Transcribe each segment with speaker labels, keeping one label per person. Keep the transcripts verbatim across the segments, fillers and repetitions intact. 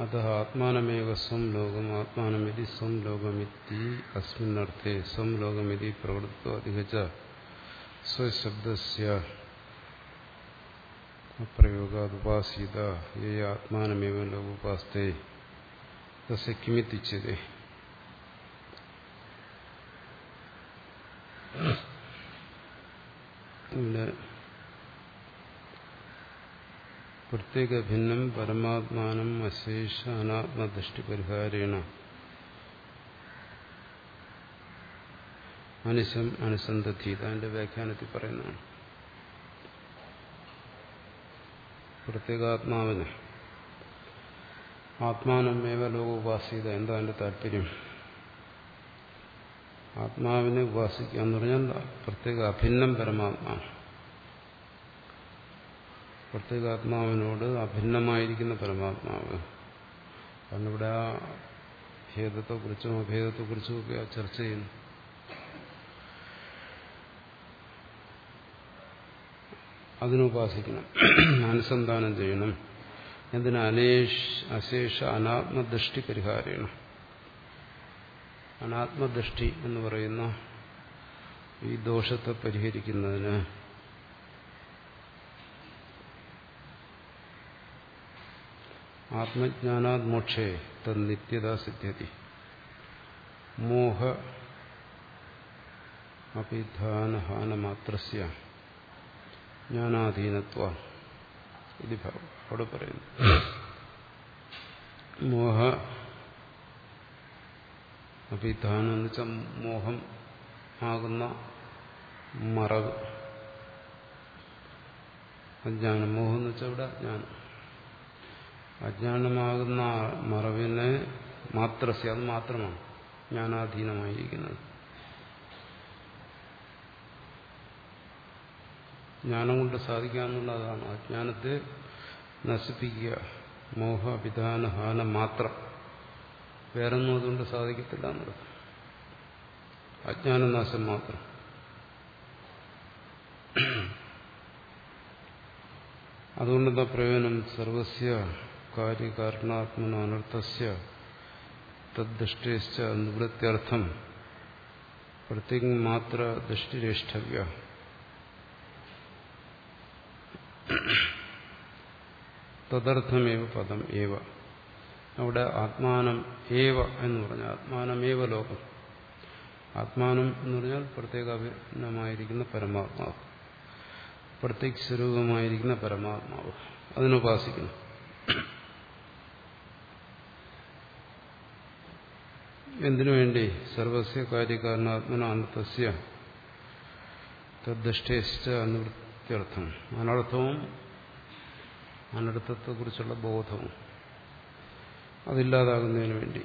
Speaker 1: അതഃ ആത്മാനമേവ സ്വം ലോകം ആത്മാനമിതി സ്വം ലോകമിതി അസ്മിന്നർത്ഥേ സ്വം ലോകമിതി പ്രവൃത്തോ അധികച സ്വശബ്ദസ്യ പ്രയോഗാദുപാസീത യേ ആത്മാനമേവ ലോകോപാസ്തേ തസ്യ കിമിത്യുച്യതേ. ഇവിടെ പ്രത്യേക ഭിന്നം പരമാത്മാനം അശേഷ അനാത്മദൃഷ്ടി പരിഹാരേണ അനിശം അനുസന്ധീത. അതിന്റെ വ്യാഖ്യാനത്തിൽ പറയുന്നതാണ്. പ്രത്യേകാത്മാവിന് ആത്മാനമേവ ലോകോപാസീത. എന്താ അതിന്റെ താല്പര്യം? ആത്മാവിനെ ഉപാസിക്കുക എന്ന് പറഞ്ഞാൽ പ്രത്യേക അഭിന്നം പരമാത്മാ, പ്രത്യേകാത്മാവിനോട് അഭിന്നമായിരിക്കുന്ന പരമാത്മാവ്. കാരണം ഇവിടെ ആ ഭേദത്തെക്കുറിച്ചും അഭേദത്തെക്കുറിച്ചും ഒക്കെ ചർച്ച ചെയ്യുന്നു. അതിനുപാസിക്കണം, അനുസന്ധാനം ചെയ്യണം. എന്തിനാ? അനേഷ് അശേഷ അനാത്മദൃഷ്ടി പരിഹാരേണം. അനാത്മദൃഷ്ടി എന്ന് പറയുന്ന ഈ ദോഷത്തെ പരിഹരിക്കുന്നതിന് ആത്മജ്ഞാനാത് മോക്ഷേ തന്നിത്യത സിദ്ധ്യതി മോഹ അഭിധാനഹാനമാത്രസ്യ ജ്ഞാനാധീനത്വ. ഇത് അവിടെ പറയുന്നു. മോഹ അഭിധാനം എന്ന് വെച്ചാൽ മോഹം ആകുന്ന മറവ്, അജ്ഞാനം. മോഹം എന്ന് വെച്ചാൽ ഇവിടെ അജ്ഞാനം. അജ്ഞാനമാകുന്ന മറവിനെ മാത്രസ്യ, അത് മാത്രമാണ് ജ്ഞാനാധീനമായിരിക്കുന്നത്. ജ്ഞാനം കൊണ്ട് സാധിക്കാമെന്നുള്ളതാണ്. അജ്ഞാനത്തെ നശിപ്പിക്കുക. മോഹ അഭിധാന ഹാന മാത്രം, വേറൊന്നും അതുകൊണ്ട് സാധിക്കത്തില്ല എന്നുള്ളത്. അജ്ഞാനനാശം മാത്രം. അതുകൊണ്ടെന്താ പ്രയോജനം? സർവസ്യ കാര്യകാരണാത്മന അനർത്ഥസ്യ തദ്ദൃഷ്ടേശ്ച നിവൃത്യർത്ഥം പ്രത്യേക മാത്ര ദൃഷ്ടിരേഷ്ഠവ്യ. തദർത്ഥമേവ പദം ഏവ. അവിടെ ആത്മാനം ഏവ എന്ന് പറഞ്ഞാൽ ആത്മാനമേവ ലോകം. ആത്മാനം എന്ന് പറഞ്ഞാൽ പ്രത്യേകമായിരിക്കുന്ന പരമാത്മാവ്, പ്രത്യേക സ്വരൂപമായിരിക്കുന്ന പരമാത്മാവ്. അതിനുപാസിക്കുന്നു. എന്തിനു വേണ്ടി? സർവസ്യ കാര്യകാരണാത്മന അനർത്ഥസ്യ തദ്ദൃഷ്ടേശ്ച നിവൃത്യർത്ഥം. അനർത്ഥവും അനർത്ഥത്തെക്കുറിച്ചുള്ള ബോധവും അതില്ലാതാകുന്നതിന് വേണ്ടി.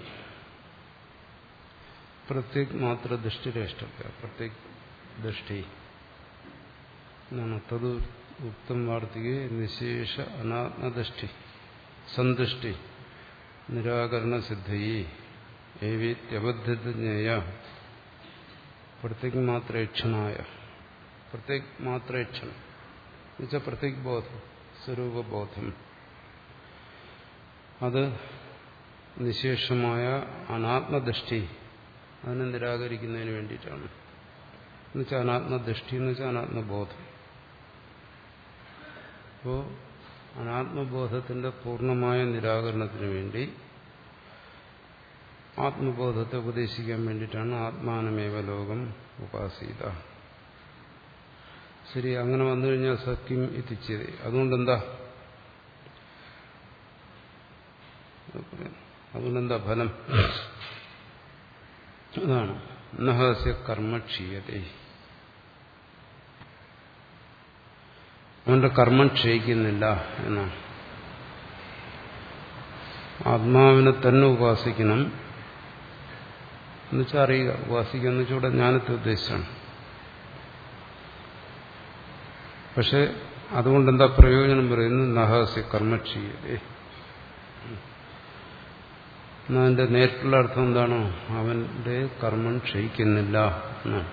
Speaker 1: പ്രത്യേക മാത്ര ദൃഷ്ടിരേഷ്ഠവ്യ. പ്രത്യേക ദൃഷ്ടി എന്നാണ്. തത് ഉക്തം വാർത്തികെ നിശേഷ അനാത്മദൃഷ്ടി സന്തുഷ്ടി നിരാകരണ സിദ്ധയി ഏവീത്യബദ്ധജ്ഞേയ പ്രത്യേക മാത്രേക്ഷണായ. പ്രത്യേക മാത്രേക്ഷണം എന്നുവെച്ചാൽ പ്രത്യേക ബോധം, സ്വരൂപബോധം. അത് നിശേഷമായ അനാത്മദൃഷ്ടി, അതിനെ നിരാകരിക്കുന്നതിന് വേണ്ടിയിട്ടാണ്. എന്നുവെച്ചാൽ അനാത്മദൃഷ്ടി എന്ന് വെച്ചാൽ അനാത്മബോധം. അപ്പോൾ അനാത്മബോധത്തിന്റെ പൂർണ്ണമായ നിരാകരണത്തിന് വേണ്ടി ആത്മബോധത്തെ ഉപദേശിക്കാൻ വേണ്ടിയിട്ടാണ് ആത്മാനമേവ ലോകം ഉപാസീത. ശരി, അങ്ങനെ വന്നു കഴിഞ്ഞാൽ സത്യം എത്തിച്ചത്. അതുകൊണ്ടെന്താ? അതുകൊണ്ടെന്താ ഫലം? അതാണ് നഹസ്യ കർമ്മ ക്ഷീയതേ. അവന്റെ കർമ്മം ക്ഷയിക്കുന്നില്ല എന്നാണ്. ആത്മാവിനെ തന്നെ ഉപാസിക്കണം എന്നുവെച്ചാൽ അറിയുക. ഉപാസിക്കുക എന്ന് വെച്ചാൽ ഇവിടെ ജ്ഞാനത്തെ ഉദ്ദേശിച്ചാണ്. പക്ഷെ അതുകൊണ്ടെന്താ പ്രയോജനം പറയുന്നു? നഹസ്യ കർമ്മക്ഷീയതേ. അതിന്റെ നേരിട്ടുള്ള അർത്ഥം എന്താണോ? അവന്റെ കർമ്മം ക്ഷയിക്കുന്നില്ല എന്നാണ്.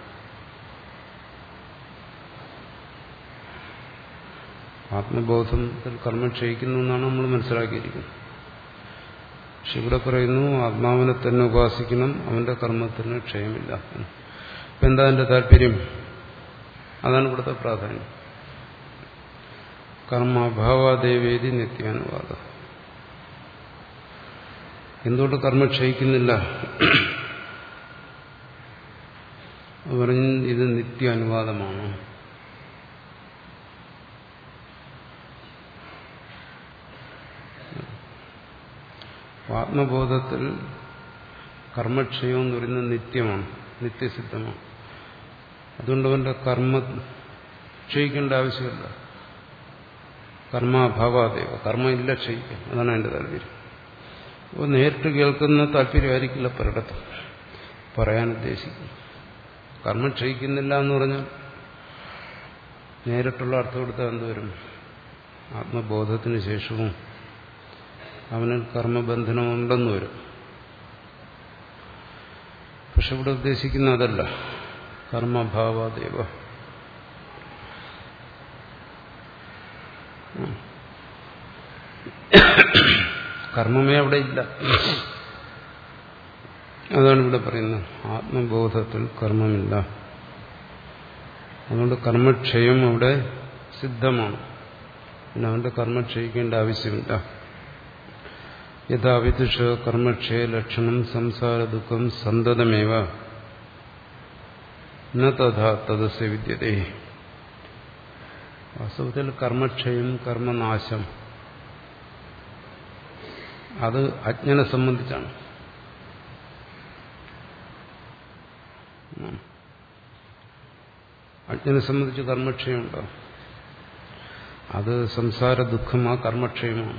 Speaker 1: ആത്മബോധത്തിൽ കർമ്മം ക്ഷയിക്കുന്നു എന്നാണ് നമ്മൾ മനസ്സിലാക്കിയിരിക്കുന്നത്. പക്ഷെ ഇവിടെ പറയുന്നു ആത്മാവിനെ തന്നെ ഉപാസിക്കണം, അവന്റെ കർമ്മത്തിന് ക്ഷയമില്ല. ഇപ്പം എന്താ എന്റെ താല്പര്യം? അതാണ് ഇവിടുത്തെ പ്രാധാന്യം. കർമ്മഭാവാദേവേദി നിത്യാനുവാദം. എന്തുകൊണ്ട് കർമ്മം ക്ഷയിക്കുന്നില്ല? പറഞ്ഞ് ഇത് നിത്യ അനുവാദമാണ്. ആത്മബോധത്തിൽ കർമ്മക്ഷയം എന്ന് പറയുന്നത് നിത്യമാണ്, നിത്യസിദ്ധമാണ്. അതുകൊണ്ട് അവന്റെ കർമ്മ ക്ഷയിക്കേണ്ട ആവശ്യമില്ല. കർമാഭാവാദേവ, കർമ്മം ഇല്ല ക്ഷയിക്കാൻ. അതാണ് എന്റെ താല്പര്യം. അപ്പോൾ നേരിട്ട് കേൾക്കുന്ന താല്പര്യമായിരിക്കില്ല പലയിടത്തും പറയാൻ ഉദ്ദേശിക്കും. കർമ്മം ക്ഷയിക്കുന്നില്ല എന്ന് പറഞ്ഞാൽ നേരിട്ടുള്ള അർത്ഥം കൊടുത്താൽ എന്തുവരും? ആത്മബോധത്തിന് ശേഷവും അവന് കർമ്മബന്ധനമുണ്ടെന്ന് വരും. പക്ഷെ ഇവിടെ ഉദ്ദേശിക്കുന്ന അതല്ല. കർമ്മഭാവാദേവ, കർമ്മമേ അവിടെ ഇല്ല. അതാണ് ഇവിടെ പറയുന്നത്. ആത്മബോധത്തിൽ കർമ്മമില്ല. അതുകൊണ്ട് കർമ്മക്ഷയം അവിടെ സിദ്ധമാണ്. പിന്നെ അവന്റെ കർമ്മ ക്ഷയിക്കേണ്ട ആവശ്യമില്ല. യഥാ വിദുഷ കർമ്മക്ഷയ ലക്ഷണം സംസാര ദുഃഖം സന്തതമേവ ന തഥാ തദസ്യ വിദ്യതേ. വാസ്തവത്തിൽ കർമ്മക്ഷയം, കർമ്മനാശം അത് അജ്ഞനെ സംബന്ധിച്ചാണ്. അജ്ഞനെ സംബന്ധിച്ച് കർമ്മക്ഷയം ഉണ്ടാവും. അത് സംസാര ദുഃഖം ആ കർമ്മക്ഷയമാണ്.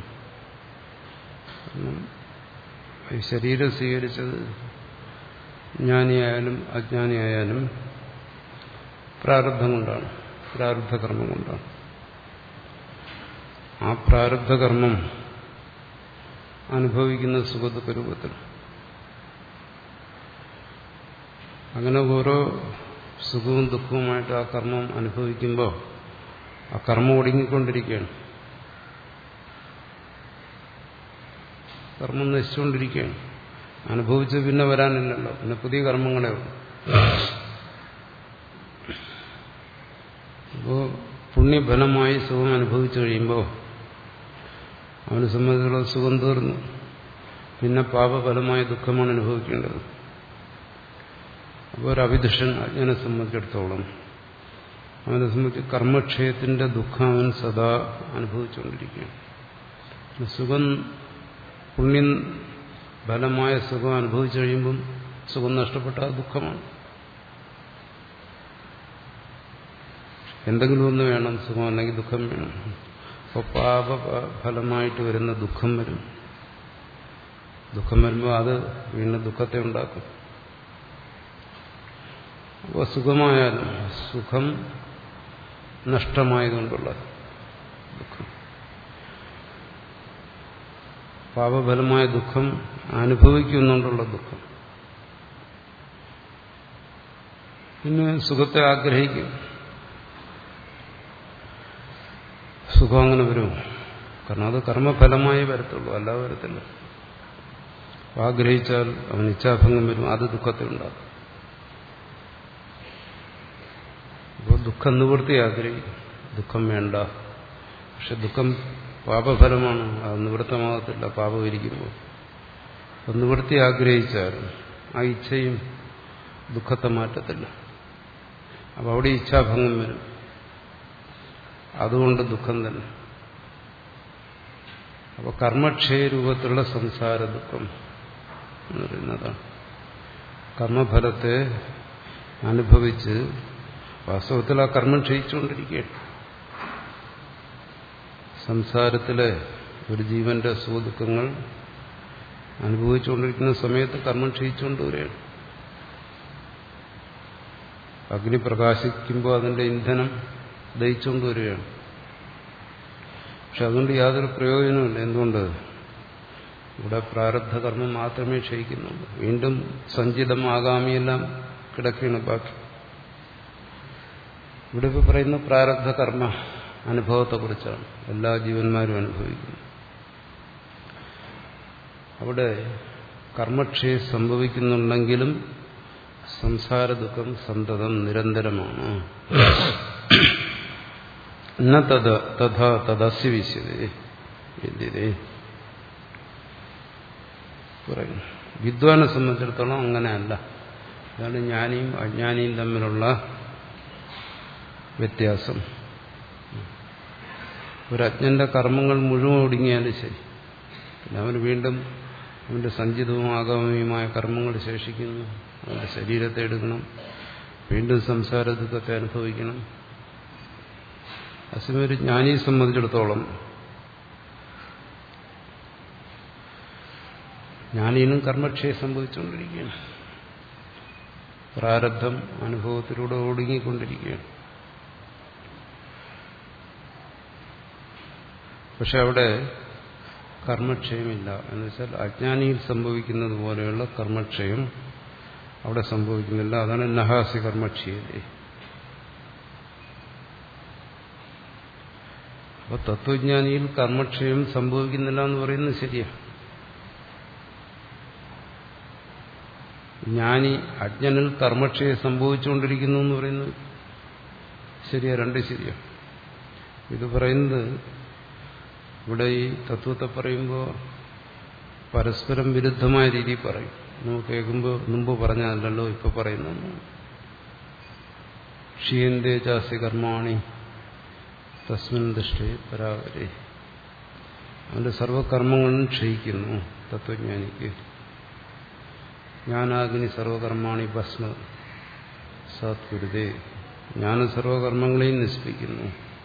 Speaker 1: ശരീരം സ്വീകരിച്ചത് ജ്ഞാനിയായാലും അജ്ഞാനിയായാലും പ്രാരബ്ധം കൊണ്ടാണ്, പ്രാരബ്ധകർമ്മം കൊണ്ടാണ്. ആ പ്രാരബ്ധകർമ്മം അനുഭവിക്കുന്ന സുഖദുഃഖ രൂപത്തിൽ. അങ്ങനെ ഓരോ സുഖവും ദുഃഖവുമായിട്ട് ആ കർമ്മം അനുഭവിക്കുമ്പോൾ ആ കർമ്മം ഒടുങ്ങിക്കൊണ്ടിരിക്കുകയാണ്, കർമ്മം നശിച്ചുകൊണ്ടിരിക്കുകയാണ്. അനുഭവിച്ച് പിന്നെ വരാനില്ലല്ലോ, പിന്നെ പുതിയ കർമ്മങ്ങളെ ഉള്ളൂ. അപ്പോൾ പുണ്യഫലമായി സുഖം അനുഭവിച്ചു കഴിയുമ്പോൾ അവനെ സംബന്ധിച്ചുള്ള സുഖം തീർന്നു. പിന്നെ പാപഫലമായ ദുഃഖമാണ് അനുഭവിക്കേണ്ടത്. അപ്പോൾ ഒരു അവിദുഷൻ അജ്ഞനെ സംബന്ധിച്ചിടത്തോളം അവനെ സംബന്ധിച്ച് കർമ്മക്ഷയത്തിന്റെ ദുഃഖം അവൻ സദാ അനുഭവിച്ചുകൊണ്ടിരിക്കുകയാണ്. സുഖം, പുണ്യം ഫലമായ സുഖം അനുഭവിച്ചു കഴിയുമ്പം സുഖം നഷ്ടപ്പെട്ട ദുഃഖമാണ്. എന്തെങ്കിലും ഒന്ന് വേണം, സുഖം അല്ലെങ്കിൽ ദുഃഖം വേണം. അപ്പോൾ പാപഫലമായിട്ട് വരുന്ന ദുഃഖം വരും. ദുഃഖം വരുമ്പോൾ അത് വീണ്ടും ദുഃഖത്തെ ഉണ്ടാക്കും. അപ്പോൾ സുഖമായാലും സുഖം നഷ്ടമായതുകൊണ്ടുള്ള ദുഃഖം, പാപഫലമായ ദുഃഖം അനുഭവിക്കുന്നുകൊണ്ടുള്ള ദുഃഖം. പിന്നെ സുഖത്തെ ആഗ്രഹിക്കും. സുഖം അങ്ങനെ വരും, കാരണം അത് കർമ്മഫലമായി വരത്തുള്ളൂ, അല്ലാതെ വരത്തില്ല. ആഗ്രഹിച്ചാൽ അവൻ ഇച്ഛാഭംഗം വരും, അത് ദുഃഖത്തെ ഉണ്ടാക്കും. അപ്പോൾ ദുഃഖം നിവൃത്തി ആഗ്രഹിക്കും, ദുഃഖം വേണ്ട. പക്ഷെ ദുഃഖം പാപഫലമാണ്, അത് നിവൃത്തമാകത്തില്ല പാപം ഇരിക്കുമ്പോൾ. അപ്പം നിവൃത്തി ആഗ്രഹിച്ചാൽ ആ ഇച്ഛയും ദുഃഖത്തെ മാറ്റത്തില്ല. അപ്പം അവിടെ ഇച്ഛാഭംഗം വരും, അതുകൊണ്ട് ദുഃഖം തന്നെ. അപ്പോൾ കർമ്മക്ഷയരൂപത്തിലുള്ള സംസാര ദുഃഖം എന്ന് പറയുന്നതാണ്. കർമ്മഫലത്തെ അനുഭവിച്ച് വാസ്തവത്തിൽ ആ കർമ്മം ക്ഷയിച്ചുകൊണ്ടിരിക്കുകയാണ്. സംസാരത്തിലെ ഒരു ജീവന്റെ സുഖദുഃഖങ്ങൾ അനുഭവിച്ചുകൊണ്ടിരിക്കുന്ന സമയത്ത് കർമ്മം ക്ഷയിച്ചുകൊണ്ട് വരികയാണ്. അഗ്നി പ്രകാശിക്കുമ്പോൾ അതിന്റെ ഇന്ധനം ദഹിച്ചുകൊണ്ട് വരികയാണ്. പക്ഷെ അതുകൊണ്ട് യാതൊരു പ്രയോജനമില്ല. എന്തുകൊണ്ട്? ഇവിടെ പ്രാരബ്ധ കർമ്മം മാത്രമേ ക്ഷയിക്കുന്നുള്ളൂ. വീണ്ടും സഞ്ചിതം ആഗാമിയെല്ലാം കിടക്കുകയാണ് ബാക്കി. ഇവിടെ ഇപ്പോൾ പറയുന്ന പ്രാരബ്ധ കർമ്മ അനുഭവത്തെക്കുറിച്ചാണ് എല്ലാ ജീവന്മാരും അനുഭവിക്കുന്നത്. അവിടെ കർമ്മക്ഷയം സംഭവിക്കുന്നുണ്ടെങ്കിലും സംസാര ദുഃഖം സന്തതം നിരന്തരമാണ്. ന തദ തഥാ തദസ്യ വിശ്യതേ വിദ്യതേ പറയുന്നു. വിദ്വാനെ സംബന്ധിച്ചിടത്തോളം അങ്ങനെയല്ല. അതാണ് ജ്ഞാനിയും അജ്ഞാനിയും തമ്മിലുള്ള വ്യത്യാസം. ഒരു അജ്ഞന്റെ കർമ്മങ്ങൾ മുഴുവൻ ഒടുങ്ങിയാലും ശരി, പിന്നെ അവന് വീണ്ടും അവന്റെ സഞ്ചിതവും ആഗമനീയമായ കർമ്മങ്ങൾ ശേഷിക്കുന്നു. അവന്റെ ശരീരത്തെ എടുക്കണം, വീണ്ടും സംസാര ദുഃഖത്തെ അനുഭവിക്കണം. അസമയം ഒരു ജ്ഞാനിയെ സംബന്ധിച്ചിടത്തോളം ജ്ഞാനിയും കർമ്മക്ഷയം സംഭവിച്ചുകൊണ്ടിരിക്കുകയാണ്. പ്രാരബ്ധം അനുഭവത്തിലൂടെ ഒടുങ്ങിക്കൊണ്ടിരിക്കുകയാണ്. പക്ഷെ അവിടെ കർമ്മക്ഷയമില്ല. എന്നുവെച്ചാൽ അജ്ഞാനിയിൽ സംഭവിക്കുന്നത് പോലെയുള്ള കർമ്മക്ഷയം അവിടെ സംഭവിക്കുന്നില്ല. അതാണ് നഹാസ്യ കർമ്മക്ഷയതേ. അപ്പൊ തത്വജ്ഞാനിയിൽ കർമ്മക്ഷയം സംഭവിക്കുന്നില്ല എന്ന് പറയുന്നത് ശരിയാണ്. ജ്ഞാനി അജ്ഞനിൽ കർമ്മക്ഷയം സംഭവിച്ചുകൊണ്ടിരിക്കുന്നു എന്ന് പറയുന്നത് ശരിയാ, രണ്ട് ശരിയാ. ഇത് പറയുന്നത് ഇവിടെ ഈ തത്വത്തെ പറയുമ്പോൾ പരസ്പരം വിരുദ്ധമായ രീതിയിൽ പറയും. നമുക്ക് കേൾക്കുമ്പോൾ മുമ്പ് പറഞ്ഞതല്ലോ ഇപ്പൊ പറയുന്നു. ക്ഷീയന്തേ ചാസ്യ കർമാണി തസ്മിൻ ദൃഷ്ടേ പരാവരേ. അവന്റെ സർവകർമ്മങ്ങളും ക്ഷയിക്കുന്നു തത്വജ്ഞാനിക്ക്. ജ്ഞാനാഗ്നി സർവകർമാണി ഭസ്മ സത്കുരുതേ. ജ്ഞാന സർവകർമ്മങ്ങളെയും നശിപ്പിക്കുന്നു.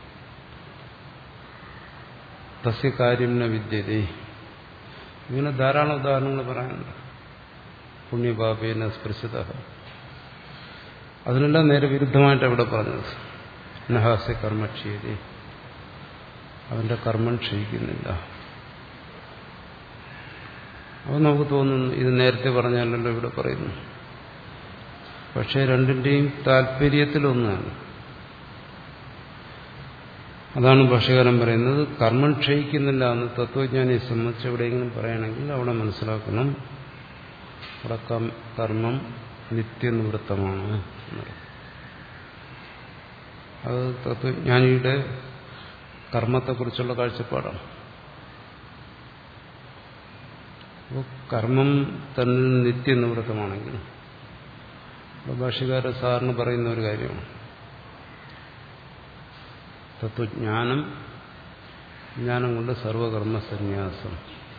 Speaker 1: തസ്യ കാര്യം ന വിദ്യതേ. ഇങ്ങനെ ധാരാളം ഉദാഹരണങ്ങൾ പറയാനുണ്ട്. പുണ്യപാപേന സ്പൃശത. അതിനെല്ലാം നേരെ വിരുദ്ധമായിട്ട് അവിടെ പറഞ്ഞത്. നഹാസ്യ കർമ്മക്ഷയതേ. അവന്റെ കർമ്മം ക്ഷയിക്കുന്നില്ല. അപ്പോൾ നമുക്ക് തോന്നുന്നു ഇത് നേരത്തെ പറഞ്ഞാലല്ലോ ഇവിടെ പറയുന്നു. പക്ഷേ രണ്ടിന്റെയും താല്പര്യത്തിലൊന്നാണ്. അതാണ് ഭാഷ്യകാരൻ പറയുന്നത്. കർമ്മം ക്ഷയിക്കുന്നില്ല എന്ന് തത്വജ്ഞാനിയെ സംബന്ധിച്ച് എവിടെയെങ്കിലും പറയണമെങ്കിൽ അവിടെ മനസ്സിലാക്കണം അവിടെ കർമ്മം നിത്യനിവൃത്തമാണ് എന്നത്. അത് തത്വജ്ഞാനിയുടെ കർമ്മത്തെക്കുറിച്ചുള്ള കാഴ്ചപ്പാടാണ്. അപ്പോൾ കർമ്മം തന്നിൽ നിത്യനിവൃത്തമാണെങ്കിൽ ഭാഷ്യകാരൻ സാറിന് പറയുന്ന ഒരു കാര്യമാണ് തത്വജ്ഞാനം. ജ്ഞാനം കൊണ്ട് സർവകർമ്മ സന്യാസം.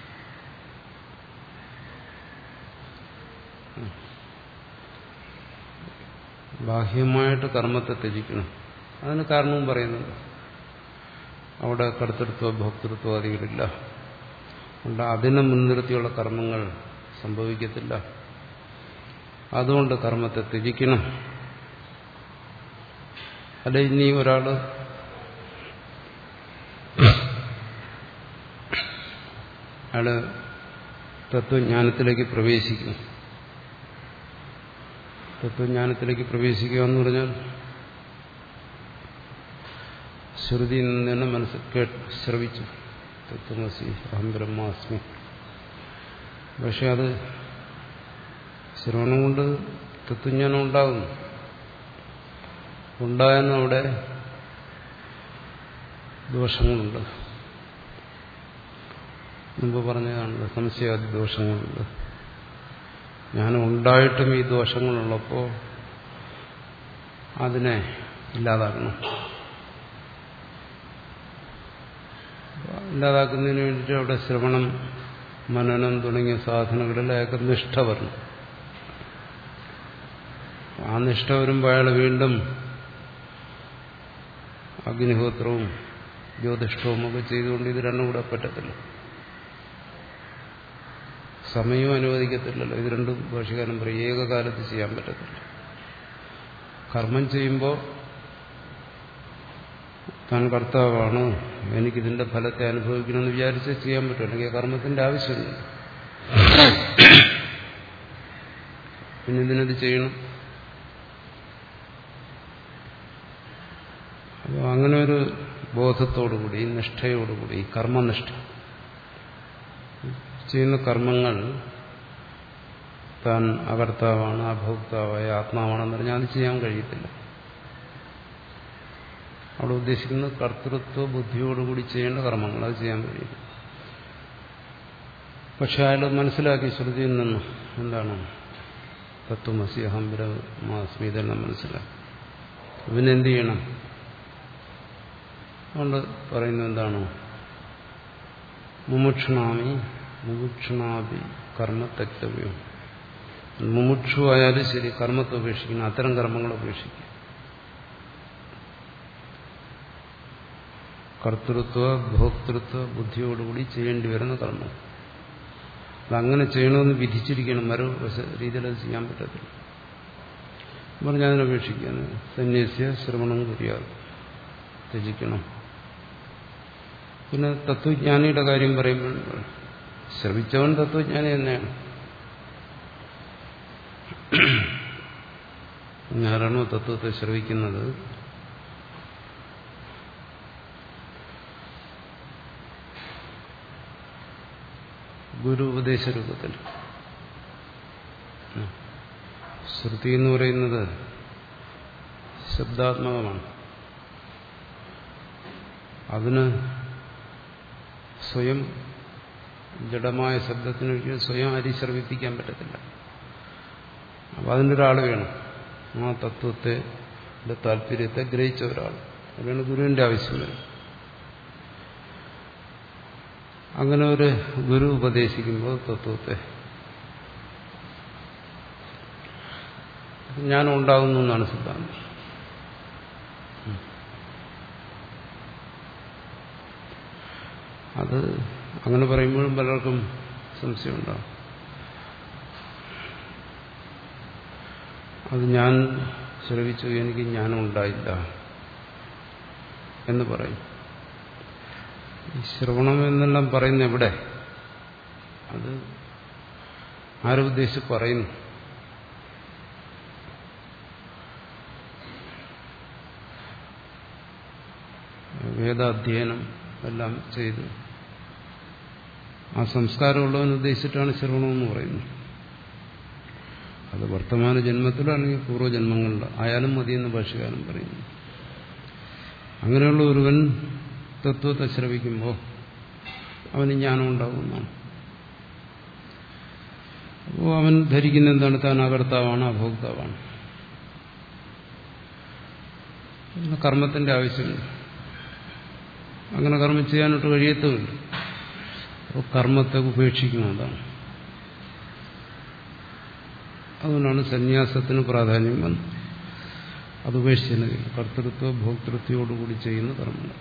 Speaker 1: ബാഹ്യമായിട്ട് കർമ്മത്തെ ത്യജിക്കണം. അതിന് കാരണവും പറയുന്നുണ്ട്. അവിടെ കർത്തൃത്വ ഭോക്തൃത്വാദികളില്ല. അതുകൊണ്ട് അതിനെ മുൻനിർത്തിയുള്ള കർമ്മങ്ങൾ സംഭവിക്കത്തില്ല. അതുകൊണ്ട് കർമ്മത്തെ ത്യജിക്കണം. അല്ല ഇനി ഒരാള് അയാള് തത്വജ്ഞാനത്തിലേക്ക് പ്രവേശിക്കുന്നു. തത്വജ്ഞാനത്തിലേക്ക് പ്രവേശിക്കുക എന്ന് പറഞ്ഞാൽ ശ്രുതിയിൽ നിന്ന് തന്നെ മനസ്സിൽ കേട്ട് ശ്രവിച്ചു തത്വമസി അഹം ബ്രഹ്മാസ്മി. പക്ഷെ അത് ശ്രവണം കൊണ്ട് തത്വജ്ഞാനം ഉണ്ടാകുന്നു. ഉണ്ടായെന്ന് അവിടെ ദോഷങ്ങളുണ്ട്. മുമ്പ് പറഞ്ഞതാണല്ലോ, സംശയാദി ദോഷങ്ങളുണ്ട്. ജ്ഞാനം ഉണ്ടായിട്ടും ഈ ദോഷങ്ങളുള്ളപ്പോൾ അതിനെ ഇല്ലാതാക്കണം. ഇല്ലാതാക്കുന്നതിന് വേണ്ടിയിട്ട് അവിടെ ശ്രവണം, മനനം തുടങ്ങിയ സാധനങ്ങളിൽ അയാൾക്ക് നിഷ്ഠ വരണം. ആ നിഷ്ഠ വരുമ്പോൾ അയാൾ വീണ്ടും അഗ്നിഹോത്രവും ജ്യോതിഷ്ഠവും ഒക്കെ ചെയ്തുകൊണ്ട് ഇത് രണ്ടും കൂടെ പറ്റത്തില്ല. സമയവും അനുവദിക്കത്തില്ലല്ലോ. ഇത് രണ്ടും ഭാഷ്യകാരൻ പറയും ഏകകാലത്ത് ചെയ്യാൻ പറ്റത്തില്ല. കർമ്മം ചെയ്യുമ്പോൾ താൻ കർത്താവാണ്, എനിക്കിതിന്റെ ഫലത്തെ അനുഭവിക്കണമെന്ന് വിചാരിച്ച് ചെയ്യാൻ പറ്റും. അല്ലെങ്കിൽ കർമ്മത്തിന്റെ ആവശ്യമില്ല. പിന്നെ ഇതിനത് ചെയ്യണം. അപ്പോൾ അങ്ങനെ ഒരു ബോധത്തോടുകൂടി, നിഷ്ഠയോടുകൂടി, കർമ്മനിഷ്ഠ ചെയ്യുന്ന കർമ്മങ്ങൾ താൻ അകർത്താവാണ്, അഭോക്താവായ ആത്മാവാണെന്ന് പറഞ്ഞാൽ അത് ചെയ്യാൻ കഴിയത്തില്ല. അവിടെ ഉദ്ദേശിക്കുന്നത് കർത്തൃത്വ ബുദ്ധിയോടുകൂടി ചെയ്യേണ്ട കർമ്മങ്ങൾ, അത് ചെയ്യാൻ കഴിയും. പക്ഷെ അയാൾ മനസ്സിലാക്കി ശ്രുതിയിൽ നിന്ന് എന്താണ് തത്വമസി അഹം ബ്രഹ്മാസ്മി ഇതെല്ലാം മനസ്സിലാക്കി. ഇവനെന്ത് ചെയ്യണം? അതുകൊണ്ട് പറയുന്നത് എന്താണ്? മുമുക്ഷുണാമി മുമുക്ഷുണാഭി കർമ്മ തക്തവ്യം. മുമുക്ഷു ആയാലും ശരി കർമ്മത്തെ ഉപേക്ഷിക്കണം, അത്തരം കർമ്മങ്ങൾ ഉപേക്ഷിക്കും. കർത്തൃത്വ ഭോക്തൃത്വ ബുദ്ധിയോടുകൂടി ചെയ്യേണ്ടി വരുന്ന കർമ്മം. അതങ്ങനെ ചെയ്യണമെന്ന് വിധിച്ചിരിക്കണം, മറു രീതിയിൽ അത് ചെയ്യാൻ പറ്റത്തില്ല. പറഞ്ഞാൽ അതിനപേക്ഷിക്കാൻ സന്യാസിയ ശ്രവണം കുര്യാതെ ത്യജിക്കണം. പിന്നെ തത്വജ്ഞാനിയുടെ കാര്യം പറയുമ്പോൾ ശ്രവിച്ചവൻ തത്വജ്ഞാനി തന്നെയാണ്. ആരാണോ തത്വത്തെ ശ്രവിക്കുന്നത് ഗുരു ഉപദേശ രൂപത്തിൽ. ശ്രുതി എന്ന് പറയുന്നത് ശബ്ദാത്മകമാണ്. അതിന് സ്വയം ജഡമായ ശബ്ദത്തിനൊരിക്കലും സ്വയം അരിശ്രവിപ്പിക്കാൻ പറ്റത്തില്ല. അപ്പം അതിനൊരാൾ വേണം, ആ തത്വത്തെ താല്പര്യത്തെ ഗ്രഹിച്ച ഒരാൾ. അതിനാണ് ഗുരുവിന്റെ ആവശ്യം വരും. അങ്ങനെ ഒരു ഗുരു ഉപദേശിക്കുമ്പോൾ തത്വത്തെ ജ്ഞാനം ഉണ്ടാകുന്നു എന്നാണ് സിദ്ധാന്തം. അത് അങ്ങനെ പറയുമ്പോഴും പലർക്കും സംശയമുണ്ടാകും. അത് ഞാൻ ശ്രവിച്ചു, എനിക്ക് ജ്ഞാനം ഉണ്ടായില്ല എന്ന് പറയും. ശ്രവണം എന്നെല്ലാം പറയുന്ന എവിടെ? അത് ആരുദ്ദേശിച്ച് പറയുന്നു? വേദാധ്യയനം എല്ലാം ചെയ്ത് ആ സംസ്കാരമുള്ളവൻ ഉദ്ദേശിച്ചിട്ടാണ് ശ്രവണമെന്ന് പറയുന്നത്. അത് വർത്തമാന ജന്മത്തിലോ അല്ലെങ്കിൽ പൂർവ്വജന്മങ്ങളിലോ ആയാലും മതിയെന്ന് ഭാഷ്യകാരൻ പറയുന്നു. അങ്ങനെയുള്ള ഒരുവൻ തത്വത്തെ ശ്രവിക്കുമ്പോൾ അവന് ജ്ഞാനം ഉണ്ടാകുന്നതാണ്. അപ്പോൾ അവൻ ധരിക്കുന്ന എന്താണ്? താൻ അകർത്താവാണ്, അഭോക്താവാണ്. കർമ്മത്തിന്റെ ആവശ്യമില്ല. അങ്ങനെ കർമ്മം ചെയ്യാനൊട്ട് കഴിയത്തുമില്ല. അപ്പോൾ കർമ്മത്തെ ഉപേക്ഷിക്കുന്നതാണ്. അതുകൊണ്ടാണ് സന്യാസത്തിന് പ്രാധാന്യം വന്നത്. അത് ഉപേക്ഷിച്ചില്ലെങ്കിൽ കർത്തൃത്വ ഭോക്തൃത്വയോടുകൂടി ചെയ്യുന്ന കർമ്മങ്ങൾ,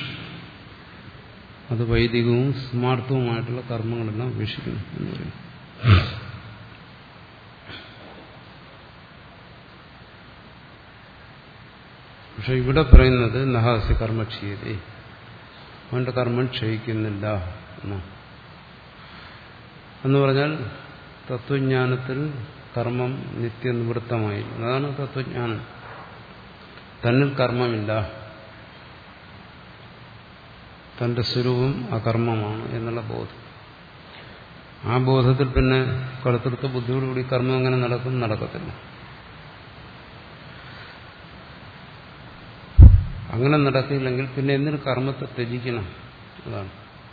Speaker 1: അത് വൈദികവും സ്മാർത്ഥവുമായിട്ടുള്ള കർമ്മങ്ങളെല്ലാം ഉപേക്ഷിക്കണം എന്ന് പറയും. പക്ഷെ ഇവിടെ പറയുന്നത് നഹാസ്യ കർമ്മക്ഷീയതേ, അവന്റെ കർമ്മം ക്ഷയിക്കുന്നില്ല എന്നാ. എന്ന് പറഞ്ഞാൽ തത്വജ്ഞാനത്തിൽ കർമ്മം നിത്യനിവൃത്തമായി. അതാണ് തത്വജ്ഞാനം. തന്നിൽ കർമ്മമില്ല, തന്റെ സ്വരൂപം അകർമ്മമാണ് എന്നുള്ള ബോധം. ആ ബോധത്തിൽ പിന്നെ കർത്തൃത്വ ബുദ്ധിയോടുകൂടി കർമ്മം എങ്ങനെ നടക്കും? നടക്കത്തില്ല. അങ്ങനെ നടക്കില്ലെങ്കിൽ പിന്നെ എന്തിന് കർമ്മത്തെ ത്യജിക്കണം? അതാണ്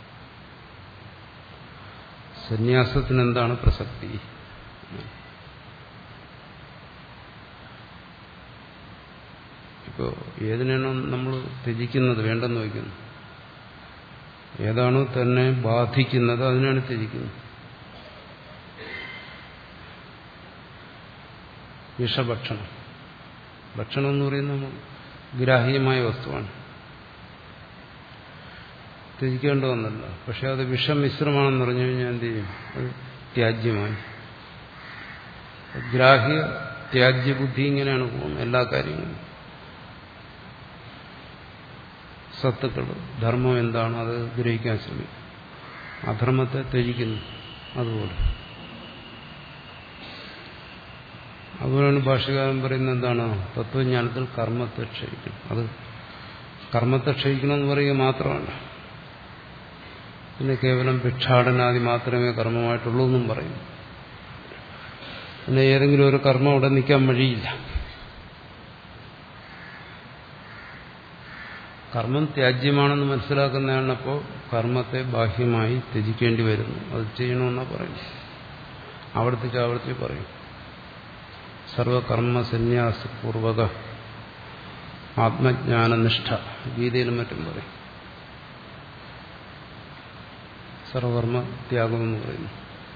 Speaker 1: സന്യാസത്തിന് എന്താണ് പ്രസക്തി? ഇപ്പോൾ ഏതിനാണോ നമ്മൾ ത്യജിക്കുന്നത്, വേണ്ടെന്ന് വയ്ക്കുന്നു, ഏതാണോ തന്നെ ബാധിക്കുന്നത് അതിനാണ് ത്യജിക്കുന്നത്. വിഷഭക്ഷണം, ഭക്ഷണം എന്ന് പറയുന്നത് ഗ്രാഹ്യമായ വസ്തുവാണ്, ത്യജിക്കേണ്ടതെന്നല്ല. പക്ഷെ അത് വിഷമിശ്രമാണെന്ന് പറഞ്ഞു കഴിഞ്ഞാൽ എന്ത് ചെയ്യും? അത് ത്യാജ്യമായി. ഗ്രാഹ്യ ത്യാജ്യബുദ്ധി ഇങ്ങനെയാണ് പോകുന്നത് എല്ലാ കാര്യങ്ങളും. സത്തുക്കൾ, ധർമ്മം എന്താണ് അത് ഗ്രഹിക്കാൻ ശ്രമിക്കും, അധർമ്മത്തെ ത്യജിക്കുന്നു. അതുപോലെ അതുപോലെയാണ് ഭാഷ്യകാരൻ പറയുന്നത് എന്താണ്? തത്വജ്ഞാനത്തിൽ കർമ്മത്തെ ക്ഷയിക്കണം. അത് കർമ്മത്തെ ക്ഷയിക്കണമെന്ന് പറയുക മാത്രമല്ല, പിന്നെ കേവലം ഭിക്ഷാടനാദി മാത്രമേ കർമ്മമായിട്ടുള്ളൂ എന്നും പറയും. പിന്നെ ഏതെങ്കിലും ഒരു കർമ്മം അവിടെ നിൽക്കാൻ വഴിയില്ല. കർമ്മം ത്യാജ്യമാണെന്ന് മനസ്സിലാക്കുന്നതാണ്. അപ്പോൾ കർമ്മത്തെ ബാഹ്യമായി ത്യജിക്കേണ്ടി വരുന്നു. അത് ചെയ്യണമെന്നാണ് പറയും. ആവർത്തിച്ച് ആവർത്തിച്ച് പറയും. സർവകർമ്മ സന്യാസപൂർവക ആത്മജ്ഞാനനിഷ്ഠ ഗീതയിലും മറ്റും പറയും. സർവകർമ്മ ത്യാഗം എന്ന് പറയുന്നു.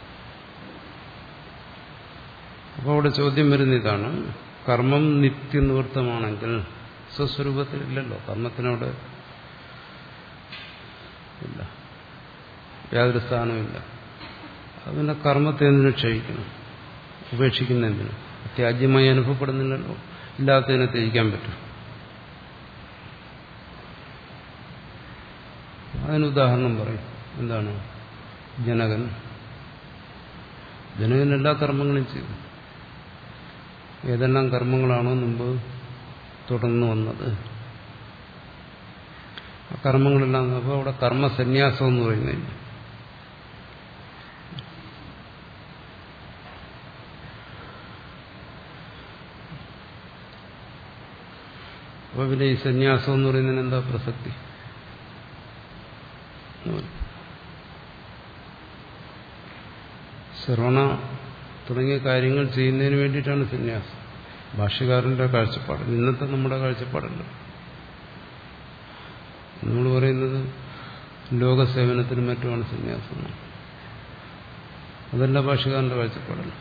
Speaker 1: അപ്പോൾ അവിടെ ചോദ്യം വരുന്ന ഇതാണ്, കർമ്മം നിത്യനിവൃത്തമാണെങ്കിൽ സ്വസ്വരൂപത്തിലില്ലല്ലോ, കർമ്മത്തിനവിടെ ഇല്ല, യാതൊരു സ്ഥാനമില്ല. അതിന്റെ കർമ്മത്തെ എന്തിനു ക്ഷയിക്കണം, ഉപേക്ഷിക്കുന്ന എന്തിനു? ത്യാജ്യമായി അനുഭവപ്പെടുന്നില്ലല്ലോ, ഇല്ലാത്തതിനെ ത്യജിക്കാൻ പറ്റും. അതിന് ഉദാഹരണം പറയും. എന്താണ്? ജനകൻ ജനകൻ എല്ലാ കർമ്മങ്ങളും ചെയ്തു. ഏതെല്ലാം കർമ്മങ്ങളാണോ മുമ്പ് തുടർന്നു വന്നത് ആ കർമ്മങ്ങളെല്ലാം. അപ്പോൾ അവിടെ കർമ്മസന്യാസം എന്ന് പറയുന്നില്ല. അപ്പോൾ പിന്നെ ഈ സന്യാസം എന്ന് പറയുന്നതിന് എന്താ പ്രസക്തി? ശ്രവണ തുടങ്ങിയ കാര്യങ്ങൾ ചെയ്യുന്നതിന് വേണ്ടിയിട്ടാണ് സന്യാസം. ഭാഷ്യകാരന്റെ കാഴ്ചപ്പാട്, ഇന്നത്തെ നമ്മുടെ കാഴ്ചപ്പാടല്ല. നമ്മൾ പറയുന്നത് ലോകസേവനത്തിനും മറ്റുമാണ് സന്യാസം. അതല്ല ഭാഷ്യകാരന്റെ കാഴ്ചപ്പാടല്ല.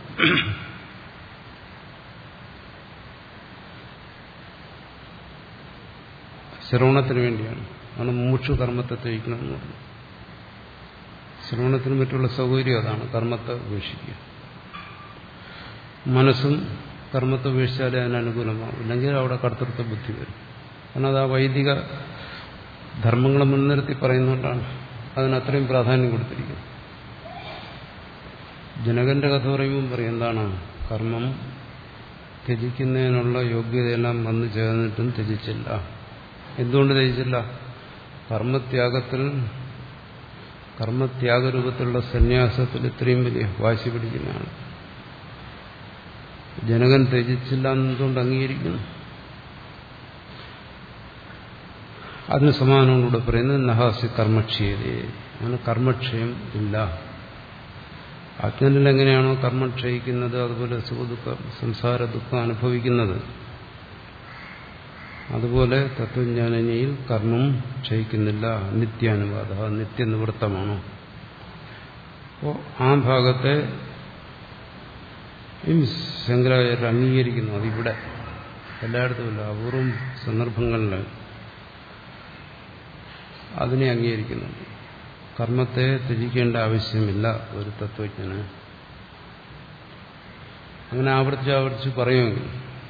Speaker 1: ശ്രവണത്തിന് വേണ്ടിയാണ്. ആണ് മുമുക്ഷു കർമ്മത്തെ ത്യജിക്കണമെന്ന് പറഞ്ഞു. ശ്രവണത്തിന് മറ്റുള്ള സൗകര്യം അതാണ്, കർമ്മത്തെ ഉപേക്ഷിക്കുക. മനസ്സും കർമ്മത്തെ ഉപേക്ഷിച്ചാലേ അതിനനുകൂലമാകും, ഇല്ലെങ്കിൽ അവിടെ കർത്തൃത്വ ബുദ്ധി വരും. കാരണം അത് ആ വൈദിക ധർമ്മങ്ങളെ മുൻനിർത്തി പറയുന്നതുകൊണ്ടാണ് അതിനത്രയും പ്രാധാന്യം കൊടുത്തിരിക്കുന്നത്. ജനകന്റെ കഥ പറയുമ്പം പറയും എന്താണ്, കർമ്മം ത്യജിക്കുന്നതിനുള്ള യോഗ്യതയെല്ലാം വന്നു ചേർന്നിട്ടും ത്യജിച്ചില്ല. എന്തുകൊണ്ട് ത്യജിച്ചില്ല? കർമ്മത്യാഗത്തിൽ, കർമ്മത്യാഗരൂപത്തിലുള്ള സന്യാസത്തിൽ ഇത്രയും വലിയ വാശി പിടിക്കുന്നതാണ്. ജനകൻ ത്യജിച്ചില്ല എന്നുകൊണ്ട് അംഗീകരിക്കുന്നു. അതിന് സമാനങ്ങളൂടെ പറയുന്നത് നഹാസി കർമ്മക്ഷീയതേ, അങ്ങനെ കർമ്മക്ഷയം ഇല്ല. അജ്ഞനിൽ എങ്ങനെയാണോ കർമ്മം ക്ഷയിക്കുന്നത്, അതുപോലെ സുഖദുഃഖം സംസാര ദുഃഖം അനുഭവിക്കുന്നത്, അതുപോലെ തത്വജ്ഞാനിയിൽ കർമ്മം ക്ഷയിക്കുന്നില്ല. നിത്യാനുവാദ, നിത്യനിവൃത്തമാണോ? അപ്പോൾ ആ ഭാഗത്തെ ശങ്കരാചാര്യർ അംഗീകരിക്കുന്നു. അതിവിടെ എല്ലായിടത്തുമില്ല, അപൂർവം സന്ദർഭങ്ങളിൽ അതിനെ അംഗീകരിക്കുന്നുണ്ട്. കർമ്മത്തെ ത്യജിക്കേണ്ട ആവശ്യമില്ല ഒരു തത്വജ്ഞന്. അങ്ങനെ ആവർത്തിച്ച് ആവർത്തിച്ച് പറയുമെങ്കിൽ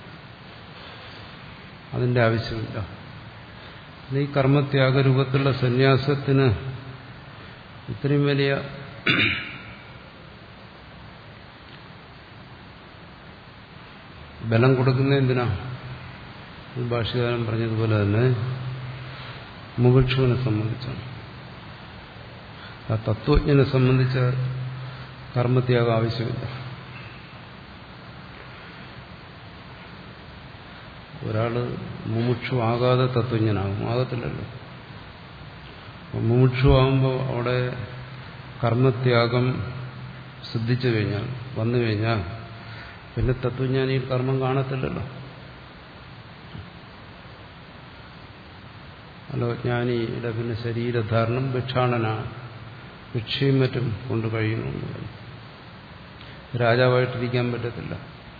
Speaker 1: അതിന്റെ ആവശ്യമില്ല. ഈ കർമ്മത്യാഗരൂപത്തിലുള്ള സന്യാസത്തിന് ഇത്രയും വലിയ ബലം കൊടുക്കുന്നത് എന്തിനാ? ഭാഷ്യകാരൻ പറഞ്ഞതുപോലെ തന്നെ മുമുക്ഷുവിനെ സംബന്ധിച്ചാണ്. ആ തത്വജ്ഞനെ സംബന്ധിച്ച കർമ്മത്യാഗം ആവശ്യമില്ല. ഒരാള് മുമുക്ഷു ആകാതെ തത്വജ്ഞനാകും, ആകത്തില്ലല്ലോ. മുമുക്ഷു ആകുമ്പോൾ അവിടെ കർമ്മത്യാഗം സിദ്ധിച്ചു കഴിഞ്ഞാൽ, വന്നു കഴിഞ്ഞാൽ പിന്നെ തത്വജ്ഞാനിയിൽ കർമ്മം കാണത്തില്ലല്ലോ. അല്ലോ ജ്ഞാനിയുടെ പിന്നെ ശരീരധാരണം ഭിക്ഷാടനാണ്, ഭിക്ഷയും മറ്റും കൊണ്ട് കഴിയുന്നു. രാജാവായിട്ടിരിക്കാൻ പറ്റത്തില്ല.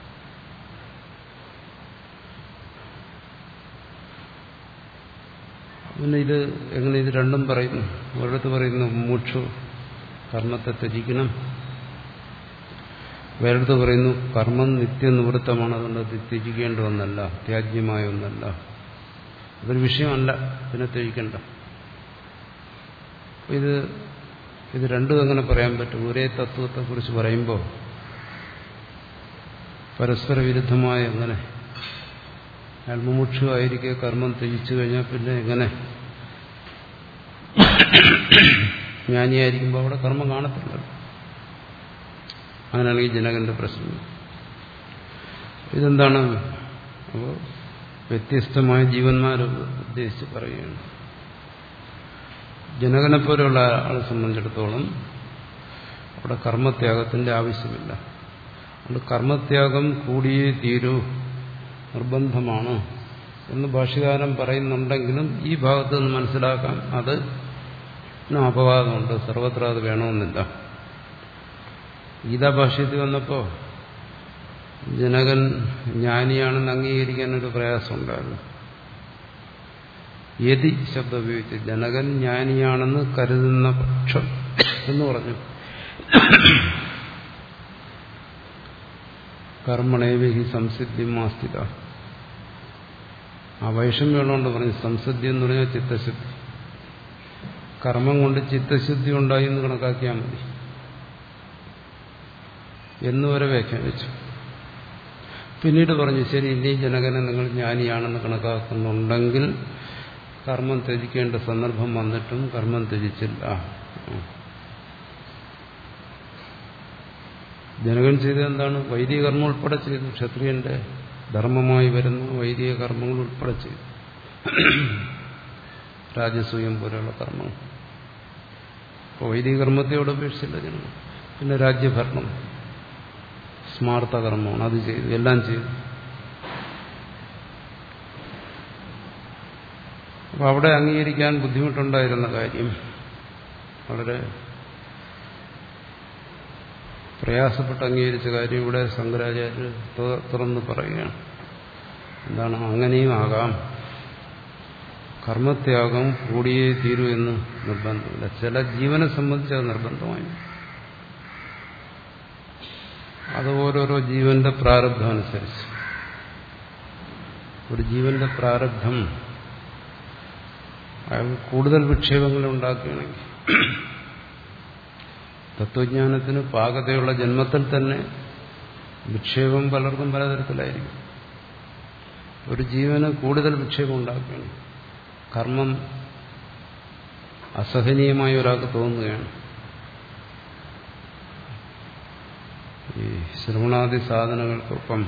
Speaker 1: പിന്നെ ഇത് എങ്ങനെ ഇത് രണ്ടും പറയുന്നു? ഒരിടത്ത് പറയുന്നു മുമുക്ഷു കർമ്മത്തെ ത്യജിക്കണം, വേറെടുത്ത് പറയുന്നു കർമ്മം നിത്യനിവൃത്തമാണ്, അതുകൊണ്ട് അത് ത്യജിക്കേണ്ട ഒന്നല്ല, ത്യാജ്യമായ ഒന്നല്ല, അതൊരു വിഷയമല്ല, പിന്നെ ത്യജിക്കണ്ട. ഇത് ഇത് രണ്ടും എങ്ങനെ പറയാൻ പറ്റും? ഒരേ തത്വത്തെക്കുറിച്ച് പറയുമ്പോൾ പരസ്പര വിരുദ്ധമായ എങ്ങനെ? അയാൾ മുമുക്ഷു ആയിരിക്കെ കർമ്മം ത്യജിച്ചു കഴിഞ്ഞാൽ പിന്നെ എങ്ങനെ ജ്ഞാനിയായിരിക്കുമ്പോൾ അവിടെ കർമ്മം കാണത്തില്ല. അങ്ങനെയാണെങ്കിൽ ജനകന്റെ പ്രശ്നം ഇതെന്താണ്? അപ്പോൾ വ്യത്യസ്തമായ ജീവന്മാരെ ഉദ്ദേശിച്ച് പറയുകയാണ്. ജനകനെ പോലെയുള്ള ആളെ സംബന്ധിച്ചിടത്തോളം അവിടെ കർമ്മത്യാഗത്തിന്റെ ആവശ്യമില്ല. അതുകൊണ്ട് കർമ്മത്യാഗം കൂടിയേ തീരൂ, നിർബന്ധമാണ് എന്ന് ഭാഷ്യകാരൻ പറയുന്നുണ്ടെങ്കിലും ഈ ഭാഗത്ത് നിന്ന് മനസ്സിലാക്കാം അത് അപവാദമുണ്ട്, സർവത്ര അത് വേണമെന്നില്ല. ഗീതാഭാഷ്യത്തിൽ വന്നപ്പോൾ ജനകൻ ജ്ഞാനിയാണെന്ന് അംഗീകരിക്കാനൊരു പ്രയാസമുണ്ടായിരുന്നു. യതി ശബ്ദം ഉപയോഗിച്ച് ജനകൻ ജ്ഞാനിയാണെന്ന് കരുതുന്ന പക്ഷം എന്ന് പറഞ്ഞു. കർമ്മണേവഹി സംസിദ്ധി മാസ്തിത. ആ വൈഷമ്യമുള്ളതുകൊണ്ട് പറഞ്ഞു സംസിദ്ധി എന്ന് പറഞ്ഞാൽ ചിത്തശുദ്ധി. കർമ്മം കൊണ്ട് ചിത്തശുദ്ധി ഉണ്ടായി എന്ന് കണക്കാക്കിയാൽ മതി എന്നുവരെ വ്യാഖ്യാനിച്ചു. പിന്നീട് പറഞ്ഞു ശരി, ഇനി ജനകനെ നിങ്ങൾ ജ്ഞാനിയാണെന്ന് കണക്കാക്കുന്നുണ്ടെങ്കിൽ കർമ്മം ത്യജിക്കേണ്ട സന്ദർഭം വന്നിട്ടും കർമ്മം ത്യജിച്ചില്ല. ജനകൻ ചെയ്തത് എന്താണ്? വൈദിക കർമ്മം ഉൾപ്പെടെ ചെയ്തു. ക്ഷത്രിയന്റെ ധർമ്മമായി വരുന്ന വൈദിക കർമ്മങ്ങൾ ഉൾപ്പെടെ ചെയ്തു. രാജസൂയം പോലെയുള്ള കർമ്മങ്ങൾ. അപ്പോൾ വൈദിക കർമ്മത്തെയോട് ഉപേക്ഷിച്ചില്ല ജനങ്ങൾ. പിന്നെ രാജ്യഭരണം, സ്മാർത്ഥ കർമ്മമാണ്, അത് ചെയ്തു, എല്ലാം ചെയ്തു. അപ്പൊ അവിടെ അംഗീകരിക്കാൻ ബുദ്ധിമുട്ടുണ്ടായിരുന്ന കാര്യം, വളരെ പ്രയാസപ്പെട്ട് അംഗീകരിച്ച കാര്യം ഇവിടെ ശങ്കരാചാര്യർ തുറന്ന് പറയുകയാണ്. എന്താണ്? അങ്ങനെയും ആകാം, കർമ്മത്യാഗം കൂടിയേ തീരൂ എന്ന് നിർബന്ധമില്ല. ചില ജീവനെ സംബന്ധിച്ച് അത് നിർബന്ധമായി. അത് ഓരോരോ ജീവന്റെ പ്രാരബ്ധം അനുസരിച്ച്. ഒരു ജീവന്റെ പ്രാരബ്ധം അയാൾ കൂടുതൽ വിക്ഷേപങ്ങൾ ഉണ്ടാക്കുകയാണെങ്കിൽ, തത്വജ്ഞാനത്തിന് പാകതയുള്ള ജന്മത്തിൽ തന്നെ വിക്ഷേപം പലർക്കും പലതരത്തിലായിരിക്കും. ഒരു ജീവന് കൂടുതൽ വിക്ഷേപം ഉണ്ടാക്കുകയാണ്, കർമ്മം അസഹനീയമായി ഒരാൾക്ക് തോന്നുകയാണ്. ഈ ശ്രവണാദി സാധനങ്ങൾക്കൊപ്പം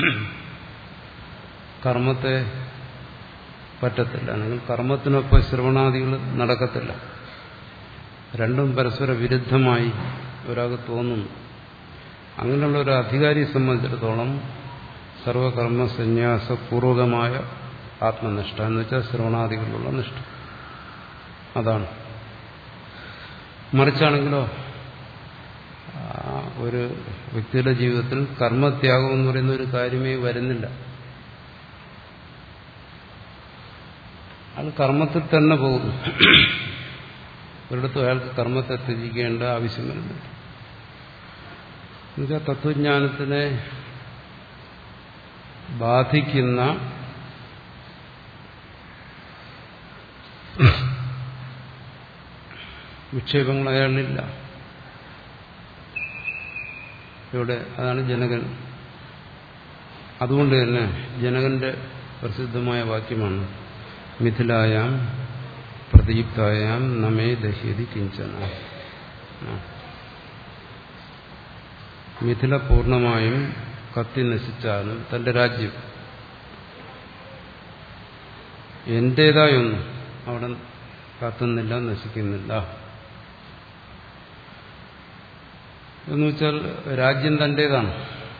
Speaker 1: കർമ്മത്തെ പറ്റത്തില്ല, അല്ലെങ്കിൽ കർമ്മത്തിനൊപ്പം ശ്രവണാദികൾ നടക്കത്തില്ല. രണ്ടും പരസ്പര വിരുദ്ധമായി ഒരാൾക്ക് തോന്നുന്നു. അങ്ങനെയുള്ള ഒരു അധികാരിയെ സംബന്ധിച്ചിടത്തോളം സർവകർമ്മ സന്യാസപൂർവകമായ ആത്മനിഷ്ഠ എന്ന് വെച്ചാൽ ശ്രവണാദികളുള്ള നിഷ്ഠ, അതാണ്. മറിച്ചാണെങ്കിലോ ഒരു വ്യക്തിയുടെ ജീവിതത്തിൽ കർമ്മത്യാഗം എന്ന് പറയുന്ന ഒരു കാര്യമേ വരുന്നില്ല. അയാൾ കർമ്മത്തിൽ തന്നെ പോകുന്നു. ഒരിടത്തും അയാൾക്ക് കർമ്മത്തെ ത്യജിക്കേണ്ട ആവശ്യം വരുന്നില്ല. എന്നുവെച്ചാൽ തത്വജ്ഞാനത്തിനെ ബാധിക്കുന്ന വിക്ഷേപങ്ങൾ അയാളില്ല. ഇവിടെ അതാണ് ജനകൻ. അതുകൊണ്ട് തന്നെ ജനകന്റെ പ്രസിദ്ധമായ വാക്യമാണ് മിഥിലായാം പ്രദീപ്തായാം നമേ ദഹ്യതി കിഞ്ചന. മിഥില പൂർണ്ണമായും കത്തി നശിച്ചാലും തന്റെ രാജ്യം എന്റേതായൊന്നും അവിടെ കത്തുന്നില്ല, നശിക്കുന്നില്ല. എന്നുവെച്ചാൽ രാജ്യം തന്റേതാണ്,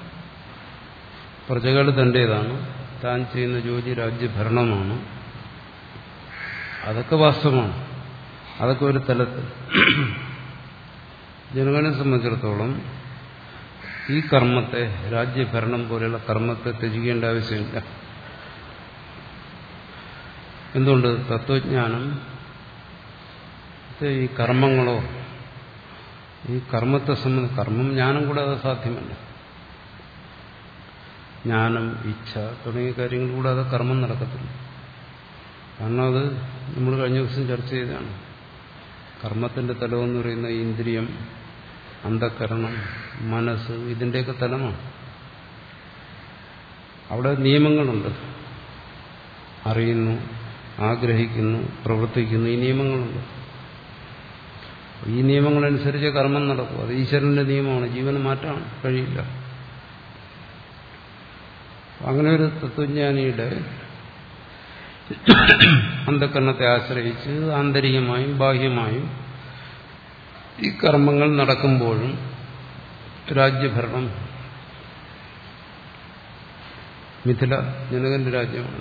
Speaker 1: പ്രജകൾ തന്റേതാണ്, താൻ ചെയ്യുന്ന ജോലി രാജ്യഭരണമാണ്. അതൊക്കെ വാസ്തവമാണ്. അതൊക്കെ ഒരു തലത്തിൽ. ജനങ്ങളെ സംബന്ധിച്ചിടത്തോളം ഈ കർമ്മത്തെ, രാജ്യഭരണം പോലെയുള്ള കർമ്മത്തെ ത്യജിക്കേണ്ട ആവശ്യമില്ല. എന്തുകൊണ്ട്? തത്വജ്ഞാനം ഈ കർമ്മങ്ങളോ, ഈ കർമ്മത്തെ സംബന്ധിച്ച് കർമ്മം ജ്ഞാനം കൂടാതെ സാധ്യമല്ല. ജ്ഞാനം, ഇച്ഛ തുടങ്ങിയ കാര്യങ്ങൾ കൂടാതെ കർമ്മം നടക്കത്തില്ല. കാരണം അത് നമ്മൾ കഴിഞ്ഞ ദിവസം ചർച്ച ചെയ്തതാണ്. കർമ്മത്തിന്റെ തലമെന്ന് പറയുന്ന ഇന്ദ്രിയം, അന്ധകരണം, മനസ്സ്, ഇതിന്റെയൊക്കെ തലമാണ്. അവിടെ നിയമങ്ങളുണ്ട്. അറിയുന്നു, ആഗ്രഹിക്കുന്നു, പ്രവർത്തിക്കുന്നു, ഈ നിയമങ്ങളുണ്ട്. ഈ നിയമങ്ങളനുസരിച്ച് കർമ്മം നടക്കും. അത് ഈശ്വരന്റെ നിയമമാണ്, ജീവന് മാറ്റാൻ കഴിയില്ല. അങ്ങനെ ഒരു തത്വജ്ഞാനിയുടെ അന്ധകരണത്തെ ആശ്രയിച്ച് ആന്തരികമായും ബാഹ്യമായും ഈ കർമ്മങ്ങൾ നടക്കുമ്പോഴും രാജ്യഭരണം മിഥില ജനകന്റെ രാജ്യമാണ്.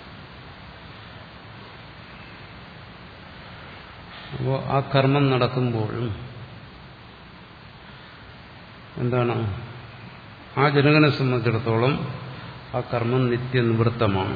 Speaker 1: അപ്പോൾ ആ കർമ്മം നടക്കുമ്പോഴും എന്താണ്, ആ ജനകനെ സംബന്ധിച്ചിടത്തോളം ആ കർമ്മം നിത്യനിവൃത്തമാണ്.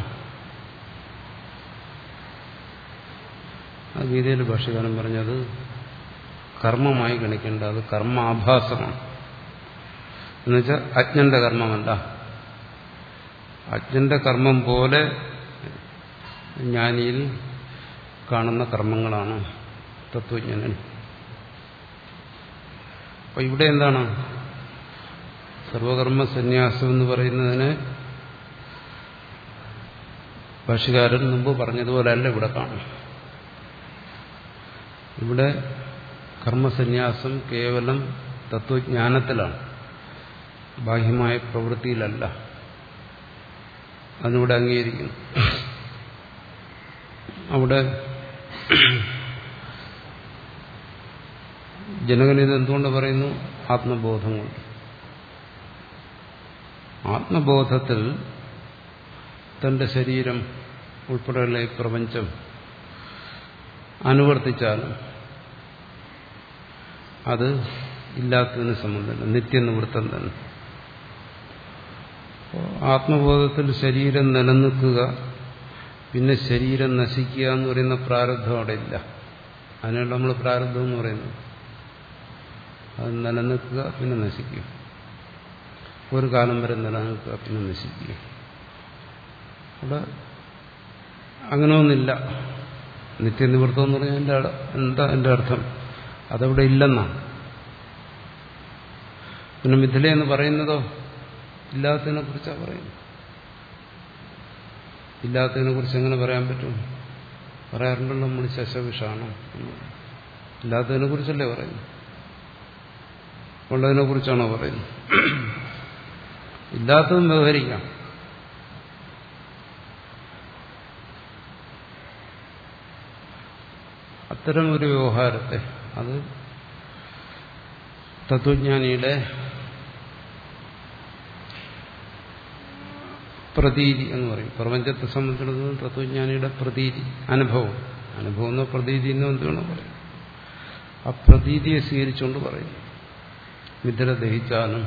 Speaker 1: ആ ഗീതയിൽ ഭാഷ്യകാരൻ പറഞ്ഞത് കർമ്മമായി ഗണിക്കേണ്ട, അത് കർമാഭാസമാണ്. എന്നുവെച്ചാൽ അജ്ഞന്റെ കർമ്മമല്ല. അജ്ഞന്റെ കർമ്മം പോലെ ജ്ഞാനിയിൽ കാണുന്ന കർമ്മങ്ങളാണ് തത്വജ്ഞാനൻ. അപ്പൊ ഇവിടെ എന്താണ് സർവകർമ്മ സന്യാസം എന്ന് പറയുന്നതിന് ഭാഷ്യകാരൻ മുമ്പ് പറഞ്ഞതുപോലെയല്ല ഇവിടെ കാണും. ഇവിടെ കർമ്മസന്യാസം കേവലം തത്വജ്ഞാനത്തിലാണ്, ബാഹ്യമായ പ്രവൃത്തിയിലല്ല. അതിനൂടെ അംഗീകരിക്കുന്നു. അവിടെ ജനകനിത് എന്തുകൊണ്ട് പറയുന്നു? ആത്മബോധം കൊണ്ട്. ആത്മബോധത്തിൽ തന്റെ ശരീരം ഉൾപ്പെടെയുള്ള ഈ പ്രപഞ്ചം അനുവർത്തിച്ചാലും അത് ഇല്ലാത്തതിന് സംബന്ധമില്ല, നിത്യനിവൃത്തം തന്നെ. ആത്മബോധത്തിൽ ശരീരം നിലനിൽക്കുക, പിന്നെ ശരീരം നശിക്കുക എന്ന് പറയുന്ന പ്രാരബ്ധം അവിടെ ഇല്ല. അതിനാണ് നമ്മൾ പ്രാരബ്ധം എന്ന് പറയുന്നത്. അത് നിലനിൽക്കുക പിന്നെ നശിക്കുക, ഒരു കാലം വരെ നിലനിൽക്കുക പിന്നെ നശിക്കുക. അവിടെ അങ്ങനെ ഒന്നില്ല. നിത്യനിവൃത്തം എന്ന് പറഞ്ഞാൽ എൻ്റെ എന്താ എൻ്റെ അർത്ഥം? അതവിടെ ഇല്ലെന്നാണ്. പിന്നെ മിഥില എന്ന് പറയുന്നതോ ഇല്ലാത്തതിനെ കുറിച്ചാണ് പറയുന്നത്. ഇല്ലാത്തതിനെ കുറിച്ച് എങ്ങനെ പറയാൻ പറ്റും? പറയാറുണ്ടല്ലോ നമ്മൾ ശശവിഷാണ്. ഇല്ലാത്തതിനെ കുറിച്ചല്ലേ പറയുന്നത്? ഉള്ളതിനെ കുറിച്ചാണോ പറയുന്നത്? ഇല്ലാത്തതും വ്യവഹരിക്കാം. അത്തരം ഒരു വ്യവഹാരത്തെ, അത് തത്വജ്ഞാനിയുടെ പ്രതീതി എന്ന് പറയും. പ്രപഞ്ചത്തെ സംബന്ധിച്ചിടത്തോളം തത്വജ്ഞാനിയുടെ പ്രതീതി, അനുഭവം. അനുഭവം എന്നോ പ്രതീതി എന്നോ എന്തുവേണോ പറയും. ആ പ്രതീതിയെ സ്വീകരിച്ചുകൊണ്ട് പറയും. മിഥില ദഹിച്ചാലും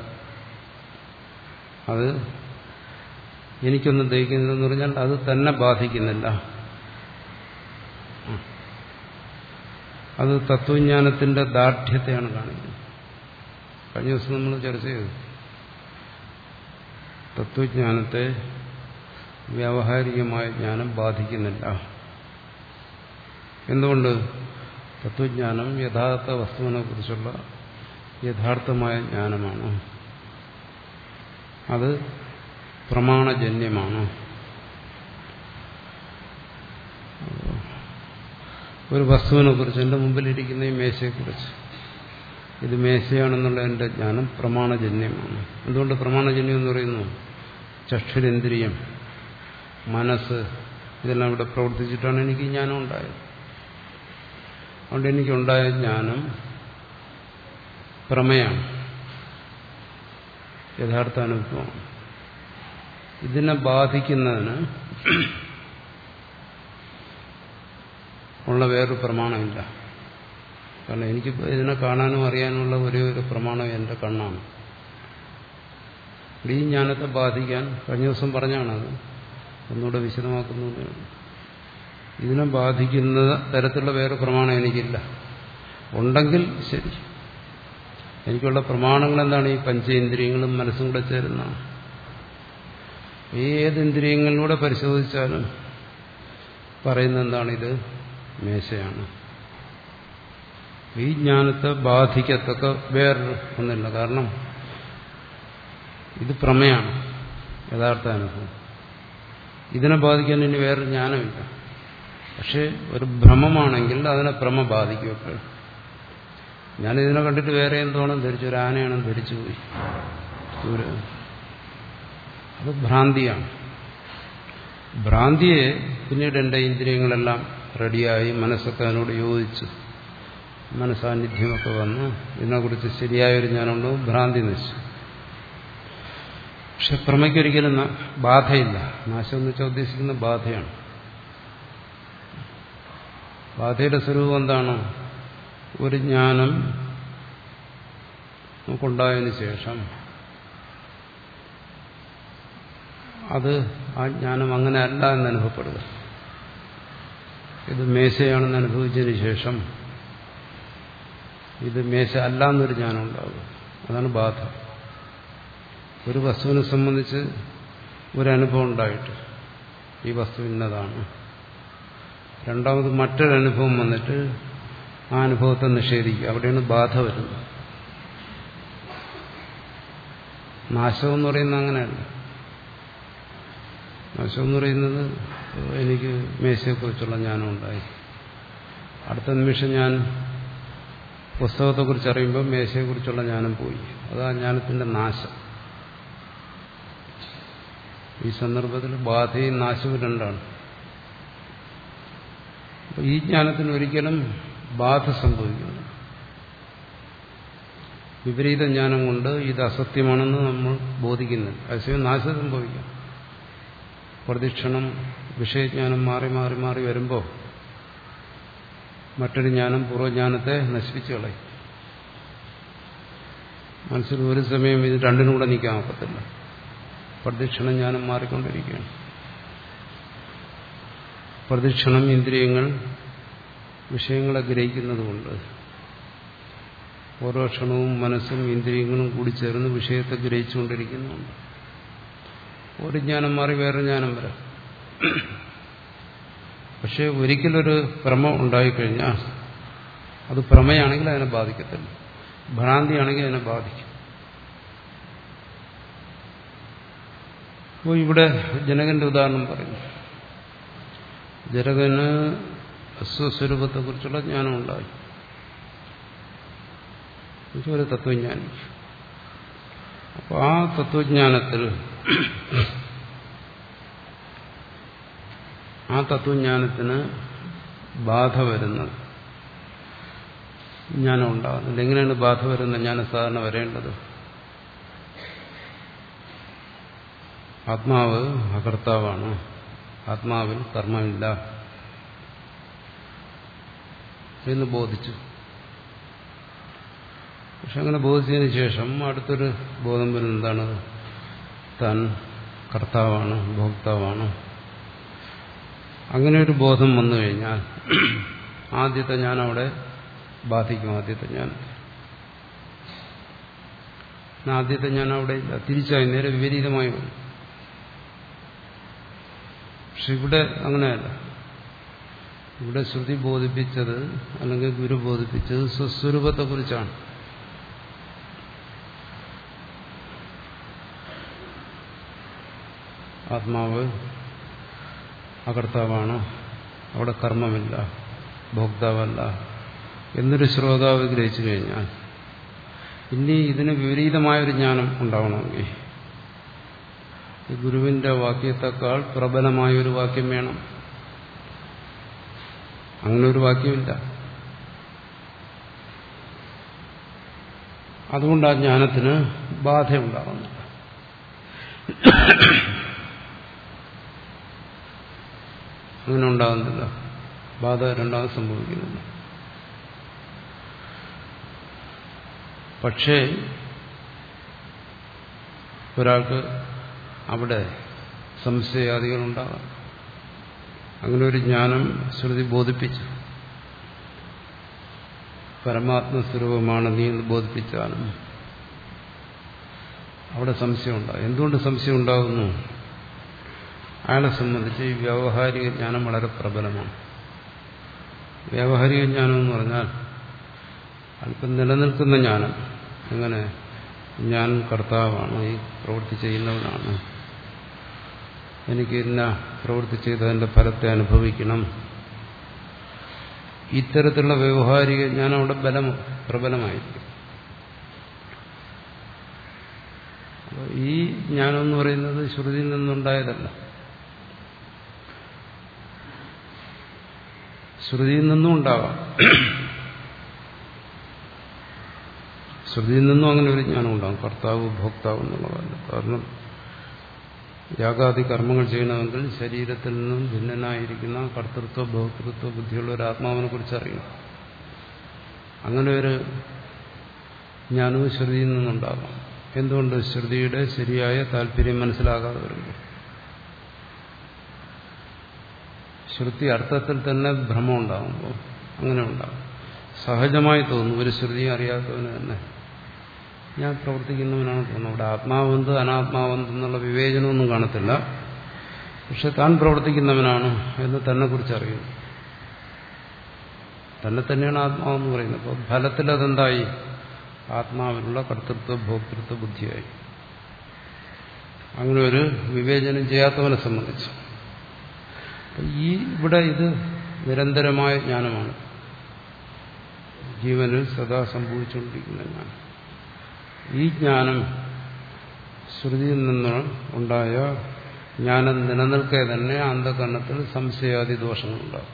Speaker 1: അത് എനിക്കൊന്നും ദഹിക്കുന്നില്ലെന്ന് പറഞ്ഞാൽ അത് തന്നെ ബാധിക്കുന്നില്ല. അത് തത്വജ്ഞാനത്തിന്റെ ദാർഢ്യത്തെയാണ് കാണിക്കുന്നത്. കഴിഞ്ഞ ദിവസം നമ്മൾ ചർച്ച ചെയ്തു. തത്വജ്ഞാനത്തെ വ്യാവഹാരികമായ ജ്ഞാനം ബാധിക്കുന്നില്ല. എന്തുകൊണ്ട്? തത്വജ്ഞാനം യഥാർത്ഥ വസ്തുവിനെ കുറിച്ചുള്ള യഥാർത്ഥമായ ജ്ഞാനമാണ്. അത് പ്രമാണജന്യമാണ്. ഒരു വസ്തുവിനെ കുറിച്ച്, എൻ്റെ മുമ്പിലിരിക്കുന്ന ഈ മേശയെക്കുറിച്ച്, ഇത് മേശയാണെന്നുള്ള എൻ്റെ ജ്ഞാനം പ്രമാണജന്യമാണ്. എന്തുകൊണ്ട് പ്രമാണജന്യം എന്ന് പറയുന്നു? ചക്ഷുരേന്ദ്രിയം, മനസ്സ്, ഇതെല്ലാം ഇവിടെ പ്രവർത്തിച്ചിട്ടാണ് എനിക്ക് ജ്ഞാനം ഉണ്ടായത്. അതുകൊണ്ട് എനിക്കുണ്ടായ ജ്ഞാനം പ്രമേയാണ്, യഥാർത്ഥ അനുഭവമാണ്. ഇതിനെ ബാധിക്കുന്നതിന് ഉള്ള വേറൊരു പ്രമാണമില്ല. കാരണം എനിക്ക് ഇതിനെ കാണാനും അറിയാനുമുള്ള ഒരേ ഒരു പ്രമാണം എൻ്റെ കണ്ണാണ്. ഈ ജ്ഞാനത്തെ ബാധിക്കാൻ കഴിഞ്ഞ ദിവസം പറഞ്ഞാണത്, ഒന്നുകൂടെ വിശദമാക്കുന്നത്. ഇതിനെ ബാധിക്കുന്ന തരത്തിലുള്ള വേറെ പ്രമാണം എനിക്കില്ല. ഉണ്ടെങ്കിൽ ശരി. എനിക്കുള്ള പ്രമാണങ്ങൾ എന്താണ്? ഈ പഞ്ചേന്ദ്രിയങ്ങളും മനസ്സും കൂടെ ചേരുന്നതാണ്. ഏത് ഇന്ദ്രിയങ്ങളിലൂടെ പരിശോധിച്ചാലും പറയുന്ന എന്താണ്? ഇത് മേശയാണ്. ഈ ജ്ഞാനത്തെ ബാധിക്കത്തക്ക വേറൊരു ഒന്നില്ല. കാരണം ഇത് പ്രമേയാണ്, യഥാർത്ഥ അനുഭവം. ഇതിനെ ബാധിക്കാൻ ഇനി വേറൊരു ജ്ഞാനമില്ല. പക്ഷെ ഒരു ഭ്രമമാണെങ്കിൽ അതിനെ ഭ്രമ ബാധിക്കും. ഞാനിതിനെ കണ്ടിട്ട് വേറെ എന്തോണം ധരിച്ചു, ഒരു ആനയാണെന്ന് ധരിച്ചു പോയി. അത് ഭ്രാന്തിയാണ്. ഭ്രാന്തിയെ പിന്നീട് എൻ്റെ ഇന്ദ്രിയങ്ങളെല്ലാം റെഡിയായി, മനസ്സൊക്കെ അതിനോട് യോജിച്ചു, മനസാന്നിധ്യമൊക്കെ വന്ന് ഇതിനെക്കുറിച്ച് ശരിയായൊരു ജ്ഞാനമുണ്ടോ, ഭ്രാന്തി നശിച്ചു. പക്ഷെ പ്രമയ്ക്കൊരിക്കലും ബാധയില്ല. നാശം എന്ന് വെച്ചാൽ ഉദ്ദേശിക്കുന്ന ബാധയാണ്. ബാധയുടെ സ്വരൂപം എന്താണ്? ഒരു ജ്ഞാനം നമുക്കുണ്ടായതിനു ശേഷം അത് ആ ജ്ഞാനം അങ്ങനെ അല്ല എന്ന് അനുഭവപ്പെടുക. ഇത് മേശയാണെന്ന് അനുഭവിച്ചതിന് ശേഷം ഇത് മേശ അല്ല എന്നൊരു ജ്ഞാനം ഉണ്ടാകും. അതാണ് ബാധ. ഒരു വസ്തുവിനെ സംബന്ധിച്ച് ഒരനുഭവം ഉണ്ടായിട്ട് ഈ വസ്തു ഇന്നതാണ്, രണ്ടാമത് മറ്റൊരനുഭവം വന്നിട്ട് ആ അനുഭവത്തെ നിഷേധിക്കുക. അവിടെയാണ് ബാധ വരുന്നത്. നാശം എന്ന് പറയുന്നത് അങ്ങനെയല്ല. നാശം എന്ന് പറയുന്നത് എനിക്ക് മേശയെക്കുറിച്ചുള്ള ജ്ഞാനം ഉണ്ടായി, അടുത്ത നിമിഷം ഞാൻ പുസ്തകത്തെക്കുറിച്ച് അറിയുമ്പോൾ മേശയെക്കുറിച്ചുള്ള ജ്ഞാനം പോയി. അത് ആ ജ്ഞാനത്തിന്റെ നാശം. ഈ സന്ദർഭത്തിൽ ബാധയും നാശവും രണ്ടാണ്. ഈ ജ്ഞാനത്തിന് ഒരിക്കലും ബാധ സംഭവിക്കുന്നു. വിപരീത ജ്ഞാനം കൊണ്ട് ഇത് അസത്യമാണെന്ന് നമ്മൾ ബോധിക്കുന്നില്ല. അതേസമയം നാശം സംഭവിക്കാം. പ്രതിക്ഷണം വിഷയജ്ഞാനം മാറി മാറി മാറി വരുമ്പോൾ മറ്റൊരു ജ്ഞാനം പൂർവ്വജ്ഞാനത്തെ നശിപ്പിച്ചു കളയും. മനസ്സിൽ ഒരു സമയം ഇത് രണ്ടിനും കൂടെ നീക്കാൻ ഒക്കത്തില്ല. പ്രതിക്ഷണം ജ്ഞാനം മാറിക്കൊണ്ടിരിക്കുകയാണ്. പ്രതിക്ഷണം ഇന്ദ്രിയങ്ങൾ വിഷയങ്ങളെ ഗ്രഹിക്കുന്നതുകൊണ്ട് ഓരോ ക്ഷണവും മനസ്സും ഇന്ദ്രിയങ്ങളും കൂടി ചേർന്ന് വിഷയത്തെ ഗ്രഹിച്ചുകൊണ്ടിരിക്കുന്നുണ്ട്. ഒരു ജ്ഞാനം മാറി വേറെ ജ്ഞാനം വരാം. പക്ഷെ ഒരിക്കലൊരു ഭ്രമം ഉണ്ടായിക്കഴിഞ്ഞാൽ അത് ഭ്രമയാണെങ്കിൽ അതിനെ ബാധിക്കത്തില്ല, ഭ്രാന്തിയാണെങ്കിൽ അതിനെ ബാധിക്കും. അപ്പോൾ ഇവിടെ ജനകന്റെ ഉദാഹരണം പറയുന്നു. ജനകന് സ്വസ്വരൂപത്തെക്കുറിച്ചുള്ള ജ്ഞാനം ഉണ്ടായി, ഒരു തത്വജ്ഞാനി. അപ്പോൾ ആ തത്വജ്ഞാനത്തിൽ ആ തത്വജ്ഞാനത്തിന് ബാധ വരുന്നത് ജ്ഞാനം ഉണ്ടാകുന്നത്. എങ്ങനെയാണ് ബാധ വരുന്നത്? ജ്ഞാനം സാധാരണ വരേണ്ടത് ആത്മാവ് അകർത്താവാണ്, ആത്മാവിൽ കർമ്മമില്ല എന്ന് ബോധിച്ചു. പക്ഷെ അങ്ങനെ ബോധിച്ചതിന് ശേഷം അടുത്തൊരു ബോധം വരുന്നത് എന്താണ്? താൻ കർത്താവാണ്, ഭോക്താവാണ്. അങ്ങനെ ഒരു ബോധം വന്നു കഴിഞ്ഞാൽ ആദ്യത്തെ ഞാൻ അവിടെ ബാധിക്കും. ആദ്യത്തെ ഞാൻ ആദ്യത്തെ ഞാൻ അവിടെ ഇല്ല, തിരിച്ചായി നേരെ വിപരീതമായി വരും. പക്ഷെ ഇവിടെ അങ്ങനെയല്ല. ഇവിടെ ശ്രുതി ബോധിപ്പിച്ചത് അല്ലെങ്കിൽ ഗുരു ബോധിപ്പിച്ചത് സ്വസ്വരൂപത്തെക്കുറിച്ചാണ്. ആത്മാവ് അകർത്താവാണ്, അവിടെ കർമ്മമില്ല, ഭോക്താവല്ല എന്നൊരു ശ്രോതാവ് ഗ്രഹിച്ചു കഴിഞ്ഞാൽ ഇനി ഇതിന് വിപരീതമായൊരു ജ്ഞാനം ഉണ്ടാവണമെങ്കിൽ ഈ ഗുരുവിന്റെ വാക്യത്തെക്കാൾ പ്രബലമായൊരു വാക്യം വേണം. അങ്ങനെ ഒരു വാക്യമില്ല. അതുകൊണ്ട് ആ ജ്ഞാനത്തിന് ബാധയുണ്ടാകുന്നില്ല. അങ്ങനെ ഉണ്ടാകുന്നില്ല. ബാധ രണ്ടാമത് സംഭവിക്കുന്നില്ല. പക്ഷേ ഒരാൾക്ക് അവിടെ സംശയാദികളുണ്ടാകാം. അങ്ങനെ ഒരു ജ്ഞാനം ശ്രുതി ബോധിപ്പിച്ചു, പരമാത്മസ്വരൂപമാണ് നീ എന്ന് ബോധിപ്പിച്ചാലും അവിടെ സംശയമുണ്ടാകും. എന്തുകൊണ്ട് സംശയം ഉണ്ടാകുന്നു? അയാളെ സംബന്ധിച്ച് ഈ വ്യാവഹാരിക ജ്ഞാനം വളരെ പ്രബലമാണ്. വ്യാവഹാരിക ജ്ഞാനം എന്ന് പറഞ്ഞാൽ അല്പം നിലനിൽക്കുന്ന ജ്ഞാനം. എങ്ങനെ? ഞാൻ കർത്താവാണ്, ഈ പ്രവൃത്തി ചെയ്യുന്നവനാണ്, എനിക്ക് ഇന്ന പ്രവൃത്തി ചെയ്തതിന്റെ ഫലത്തെ അനുഭവിക്കണം. ഇത്തരത്തിലുള്ള വ്യാവഹാരിക ജ്ഞാനം അവിടെ ബലം പ്രബലമായിരിക്കും. ഈ ജ്ഞാനം എന്ന് പറയുന്നത് ശ്രുതിയിൽ നിന്നുണ്ടായതല്ല, ശ്രുതിയിൽ നിന്നും ഉണ്ടാവാം. ശ്രുതിയിൽ നിന്നും അങ്ങനെ ഒരു ജ്ഞാനം ഉണ്ടാകും, കർത്താവ് ഭോക്താവ് എന്നുള്ളതല്ല. കാരണം യാഗാദി കർമ്മങ്ങൾ ചെയ്യണമെങ്കിൽ ശരീരത്തിൽ നിന്നും ഭിന്നനായിരിക്കുന്ന കർത്തൃത്വ ഭോക്തൃത്വ ബുദ്ധിയുള്ള ഒരു ആത്മാവിനെ കുറിച്ച് അറിയണം. അങ്ങനെ ഒരു ജ്ഞാനവും ശ്രുതിയിൽ നിന്നുണ്ടാകാം. എന്തുകൊണ്ട്? ശ്രുതിയുടെ ശരിയായ താല്പര്യം മനസ്സിലാകാതെ വരുമ്പോൾ. ശ്രുതി അർത്ഥത്തിൽ തന്നെ ഭ്രമം ഉണ്ടാകുമ്പോൾ അങ്ങനെ ഉണ്ടാകും. സഹജമായി തോന്നും ഒരു ശ്രുതി അറിയാത്തവന് തന്നെ ഞാൻ പ്രവർത്തിക്കുന്നവനാണ് തോന്നുന്നു. അവിടെ ആത്മാവെന്ത് അനാത്മാവെന്ത് എന്നുള്ള വിവേചനമൊന്നും കാണത്തില്ല. പക്ഷെ താൻ പ്രവർത്തിക്കുന്നവനാണ് എന്ന് തന്നെ കുറിച്ച് അറിയുന്നു. തന്നെ തന്നെയാണ് ആത്മാവെന്ന് പറയുന്നത്. അപ്പോൾ ഫലത്തിൽ അതെന്തായി? ആത്മാവിലുള്ള കർത്തൃത്വ ഭോക്തൃത്വ ബുദ്ധിയായി. അങ്ങനെ ഒരു വിവേചനം ചെയ്യാത്തവനെ സംബന്ധിച്ച് ഈ ഇവിടെ ഇത് നിരന്തരമായ ജ്ഞാനമാണ്, ജീവനിൽ സദാ സംഭവിച്ചുകൊണ്ടിരിക്കുന്ന ജ്ഞാനം. ഈ ജ്ഞാനം ശ്രുതിയിൽ നിന്ന് ഉണ്ടായ ജ്ഞാനം നിലനിൽക്കെ തന്നെ അന്ധകരണത്തിൽ സംശയാദി ദോഷങ്ങളുണ്ടാകും.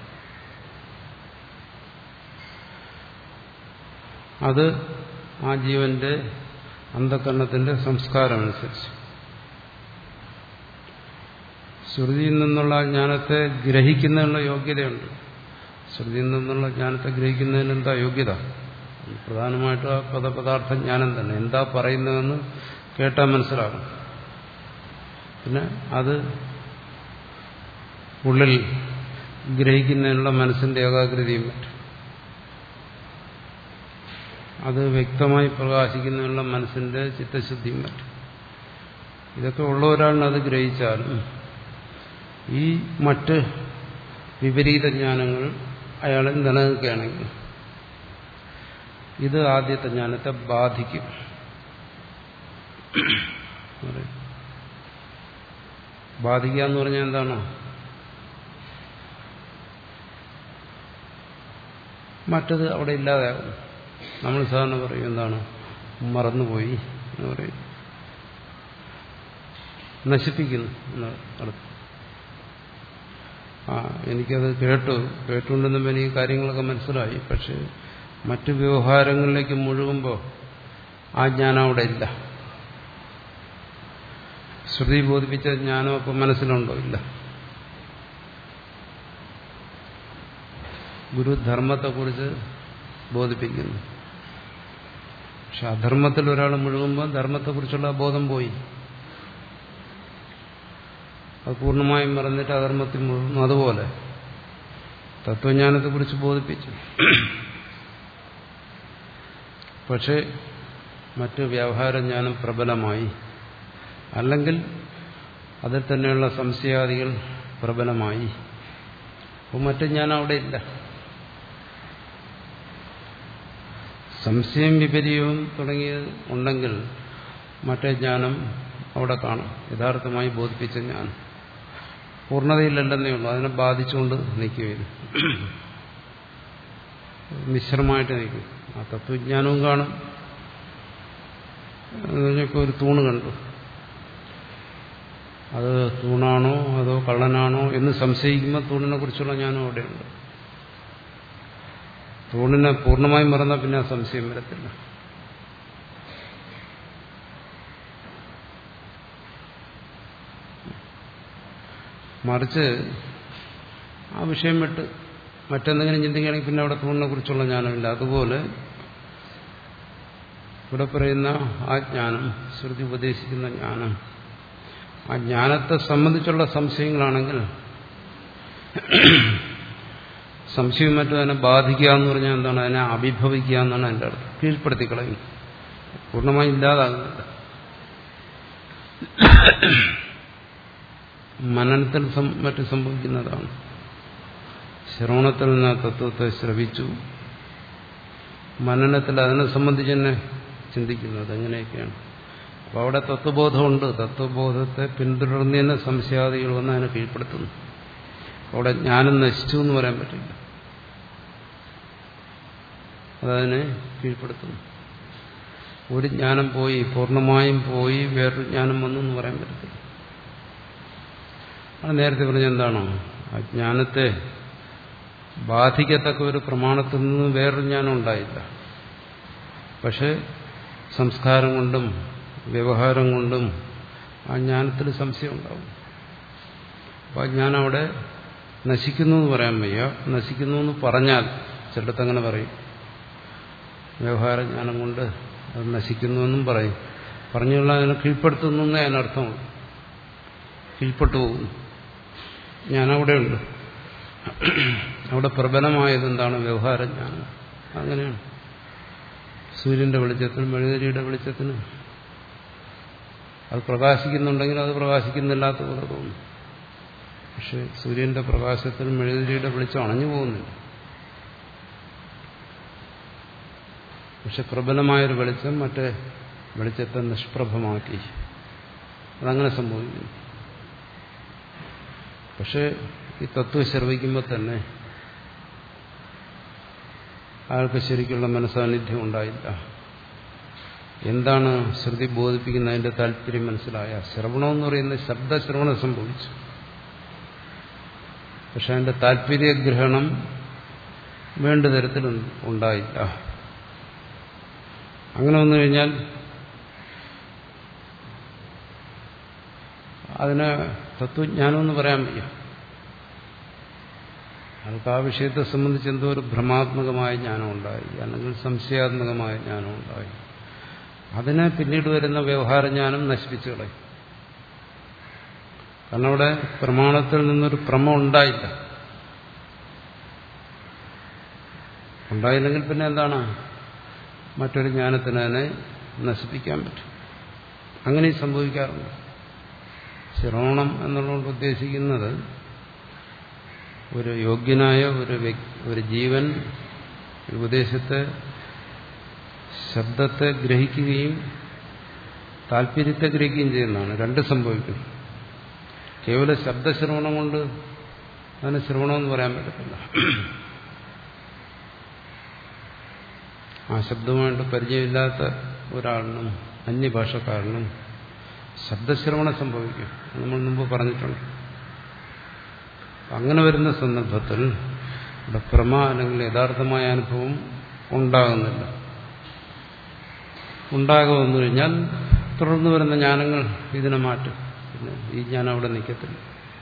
Speaker 1: അത് ആ ജീവന്റെ അന്ധകരണത്തിന്റെ സംസ്കാരമനുസരിച്ച് ശ്രുതിയിൽ നിന്നുള്ള ജ്ഞാനത്തെ ഗ്രഹിക്കുന്നതിനുള്ള യോഗ്യതയുണ്ട്. ശ്രുതിയിൽ നിന്നുള്ള ജ്ഞാനത്തെ ഗ്രഹിക്കുന്നതിന് എന്താ യോഗ്യത? പ്രധാനമായിട്ടും ആ പദപദാർത്ഥ ജ്ഞാനം തന്നെ. എന്താ പറയുന്നതെന്ന് കേട്ടാൽ മനസ്സിലാകും. പിന്നെ അത് ഉള്ളിൽ ഗ്രഹിക്കുന്നതിനുള്ള മനസ്സിന്റെ ഏകാഗ്രതയും പറ്റും. അത് വ്യക്തമായി പ്രകാശിക്കുന്നതിനുള്ള മനസ്സിന്റെ ചിത്തശുദ്ധിയും പറ്റും. ഇതൊക്കെ ഉള്ള ഒരാളിന് അത് ഗ്രഹിച്ചാലും ഈ മറ്റ് വിപരീത ജ്ഞാനങ്ങൾ അയാളിൽ നിലനിൽക്കുകയാണെങ്കിൽ ഇത് ആദ്യത്തെ ജ്ഞാനത്തെ ബാധിക്കും. ബാധിക്കുക എന്ന് പറഞ്ഞാൽ എന്താണ്? മറ്റത് അവിടെ ഇല്ലാതാകും. നമ്മൾ സാധാരണ പറയും എന്താണ്? മറന്നുപോയി എന്ന് പറയും, നശിപ്പിക്കുന്നു എന്നർത്ഥം. ആ എനിക്കത് കേട്ടു കേട്ടുകൊണ്ടെന്നും എനിക്ക് കാര്യങ്ങളൊക്കെ മനസ്സിലായി. പക്ഷെ മറ്റു വ്യവഹാരങ്ങളിലേക്ക് മുഴുകുമ്പോൾ ആ ജ്ഞാനം അവിടെ ഇല്ല. ശ്രുതി ബോധിപ്പിച്ച ജ്ഞാനം അപ്പം മനസ്സിലുണ്ടോ? ഇല്ല. ഗുരു ധർമ്മത്തെക്കുറിച്ച് ബോധിപ്പിക്കുന്നു. പക്ഷെ അധർമ്മത്തിൽ ഒരാൾ മുഴുകുമ്പോൾ ധർമ്മത്തെക്കുറിച്ചുള്ള ബോധം പോയി. അത് പൂർണ്ണമായും മറന്നിട്ട് അധർമ്മത്തിൽ മുഴുകുന്നു. അതുപോലെ തത്വജ്ഞാനത്തെക്കുറിച്ച് ബോധിപ്പിച്ചു. പക്ഷെ മറ്റ് വ്യവഹാരജ്ഞാനം പ്രബലമായി, അല്ലെങ്കിൽ അതിൽ തന്നെയുള്ള സംശയാദികൾ പ്രബലമായി. അപ്പോൾ മറ്റു ജ്ഞാനം അവിടെ ഇല്ല. സംശയം വിപര്യവും തുടങ്ങിയത് ഉണ്ടെങ്കിൽ മറ്റേ ജ്ഞാനം അവിടെ കാണും. യഥാർത്ഥമായി ബോധിപ്പിച്ച ജ്ഞാനം പൂർണ്ണതയിലല്ലെന്നേ ഉള്ളൂ. അതിനെ ബാധിച്ചുകൊണ്ട് നിൽക്കുകയും മിശ്രമായിട്ട് നിൽക്കും. ആ തത്വജ്ഞാനവും കാണും. ഇപ്പോൾ ഒരു തൂണ് കണ്ടു, അത് തൂണാണോ അതോ കള്ളനാണോ എന്ന് സംശയിക്കുമ്പോൾ തൂണിനെ കുറിച്ചുള്ള ജ്ഞാനം അവിടെയുണ്ട്. തൂണിനെ പൂർണ്ണമായും മറന്നാൽ പിന്നെ ആ സംശയം വരത്തില്ല. മറിച്ച് ആ വിഷയം വിട്ട് മറ്റെന്തെങ്കിലും ചിന്തിക്കുകയാണെങ്കിൽ പിന്നെ അവിടെ തൂണിനെ കുറിച്ചുള്ള ജ്ഞാനമില്ല. അതുപോലെ ഇവിടെ പറയുന്ന ആ ജ്ഞാനം, ശ്രുതി ഉപദേശിക്കുന്ന ജ്ഞാനം, ആ ജ്ഞാനത്തെ സംബന്ധിച്ചുള്ള സംശയങ്ങളാണെങ്കിൽ സംശയം മറ്റും അതിനെ ബാധിക്കുക എന്ന് പറഞ്ഞാൽ എന്താണ്? അതിനെ അഭിഭവിക്കുക എന്നാണ് അതിൻ്റെ അർത്ഥം. കീഴ്പ്പെടുത്തി കളയും, പൂർണ്ണമായി ഇല്ലാതാകുന്നില്ല. മനനത്തിൽ മറ്റും സംഭവിക്കുന്നതാണ്. ശ്രവണത്തിൽ നിന്ന് തത്വത്തെ ശ്രവിച്ചു, മനനത്തിൽ അതിനെ സംബന്ധിച്ച് തന്നെ ചിന്തിക്കുന്നത് എങ്ങനെയൊക്കെയാണ്. അപ്പോൾ അവിടെ തത്വബോധമുണ്ട്. തത്വബോധത്തെ പിന്തുടർന്ന് തന്നെ സംശയാദികൾ വന്ന് അതിനെ കീഴ്പ്പെടുത്തുന്നു. അവിടെ ജ്ഞാനം നശിച്ചു എന്ന് പറയാൻ പറ്റില്ല. അതതിനെ കീഴ്പ്പെടുത്തുന്നു. ഒരു ജ്ഞാനം പോയി പൂർണ്ണമായും പോയി വേറൊരു ജ്ഞാനം വന്നു എന്ന് പറയാൻ പറ്റത്തില്ല. അത് നേരത്തെ പറഞ്ഞ എന്താണോ, ആ ജ്ഞാനത്തെ ബാധിക്കത്തക്ക ഒരു പ്രമാണത്തിൽ നിന്ന് വേറൊരു ജ്ഞാനം ഉണ്ടായില്ല. പക്ഷെ സംസ്കാരം കൊണ്ടും വ്യവഹാരം കൊണ്ടും ആ ജ്ഞാനത്തിൽ സംശയം ഉണ്ടാവും. അപ്പം ആ ജ്ഞാനം അവിടെ നശിക്കുന്നു എന്ന് പറയാൻ വയ്യ. നശിക്കുന്നു എന്ന് പറഞ്ഞാൽ ചിലടത്തങ്ങനെ പറയും, വ്യവഹാര ജ്ഞാനം കൊണ്ട് അത് നശിക്കുന്നുവെന്നും പറയും. പറഞ്ഞുള്ള അതിനെ കീഴ്പ്പെടുത്തുന്നു എന്നേ അതിനർത്ഥമുള്ളൂ. കീഴ്പ്പെട്ടു പോകുന്നു. ജ്ഞാനവിടെയുണ്ട്. അവിടെ പ്രബലമായത് എന്താണ്? വ്യവഹാരജ്ഞാനം. അങ്ങനെയാണ്. സൂര്യന്റെ വെളിച്ചത്തിനും മെഴുകുതിരിയുടെ വെളിച്ചത്തിനും അത് പ്രകാശിക്കുന്നുണ്ടെങ്കിൽ അത് പ്രകാശിക്കുന്നില്ലാത്ത പോലെ തോന്നും. പക്ഷെ സൂര്യന്റെ പ്രകാശത്തിനും മെഴുകുതിരിയുടെ വെളിച്ചം അണഞ്ഞു പോകുന്നില്ല. പക്ഷെ പ്രബലമായൊരു വെളിച്ചം മറ്റേ വെളിച്ചത്തെ നിഷ്പ്രഭമാക്കി. അതങ്ങനെ സംഭവിക്കുന്നു. പക്ഷെ ഈ തത്വം ശ്രവിക്കുമ്പോൾ തന്നെ അയാൾക്ക് ശരിക്കുള്ള മനസാന്നിധ്യം ഉണ്ടായില്ല. എന്താണ് ശ്രുതി ബോധിപ്പിക്കുന്നതിന്റെ താല്പര്യം മനസ്സിലായ. ശ്രവണമെന്ന് പറയുന്നത് ശബ്ദശ്രവണം സംഭവിച്ചു. പക്ഷെ അതിന്റെ താല്പര്യഗ്രഹണം വേണ്ട തരത്തിൽ ഉണ്ടായില്ല. അങ്ങനെ വന്നു കഴിഞ്ഞാൽ അതിനെ തത്വജ്ഞാനമെന്ന് പറയാൻ വയ്യ. അയാൾക്ക് ആ വിഷയത്തെ സംബന്ധിച്ച് എന്തോ ഒരു ഭ്രമാത്മകമായ ജ്ഞാനം ഉണ്ടായി, അല്ലെങ്കിൽ സംശയാത്മകമായ ജ്ഞാനം ഉണ്ടായി. അതിനെ പിന്നീട് വരുന്ന വ്യവഹാരജ്ഞാനം നശിപ്പിച്ചു കളയും. കാരണം അവിടെ പ്രമാണത്തിൽ നിന്നൊരു ഭ്രമം ഉണ്ടായില്ല. ഉണ്ടായില്ലെങ്കിൽ പിന്നെ എന്താണ്? മറ്റൊരു ജ്ഞാനത്തിന് അതിനെ നശിപ്പിക്കാൻ പറ്റും. അങ്ങനെ സംഭവിക്കാറുണ്ട്. ശ്രവണം എന്നുള്ളതുകൊണ്ട് ഉദ്ദേശിക്കുന്നത് ഒരു യോഗ്യനായ ഒരു ഒരു ജീവൻ ഉപദേശത്തെ, ശബ്ദത്തെ ഗ്രഹിക്കുകയും താല്പര്യത്തെ ഗ്രഹിക്കുകയും ചെയ്യുന്നതാണ്. രണ്ട് സംഭവിക്കും. കേവല ശബ്ദശ്രവണം കൊണ്ട് അതിന് ശ്രവണമെന്ന് പറയാൻ പറ്റത്തില്ല. ആ ശബ്ദമായിട്ട് പരിചയമില്ലാത്ത ഒരാളിനും അന്യഭാഷക്കാരനും ശബ്ദശ്രവണം സംഭവിക്കും. നമ്മൾ മുമ്പ് പറഞ്ഞിട്ടുണ്ട്. അങ്ങനെ വരുന്ന സന്ദർഭത്തിൽ ഇവിടെ പ്രമ അല്ലെങ്കിൽ യഥാർത്ഥമായ അനുഭവം ഉണ്ടാകുന്നില്ല. ഉണ്ടാകുമെന്നു കഴിഞ്ഞാൽ തുടർന്ന് വരുന്ന ജ്ഞാനങ്ങൾ ഇതിനെ മാറ്റും. പിന്നെ ഈ ജ്ഞാനം അവിടെ നിൽക്കത്തില്ല.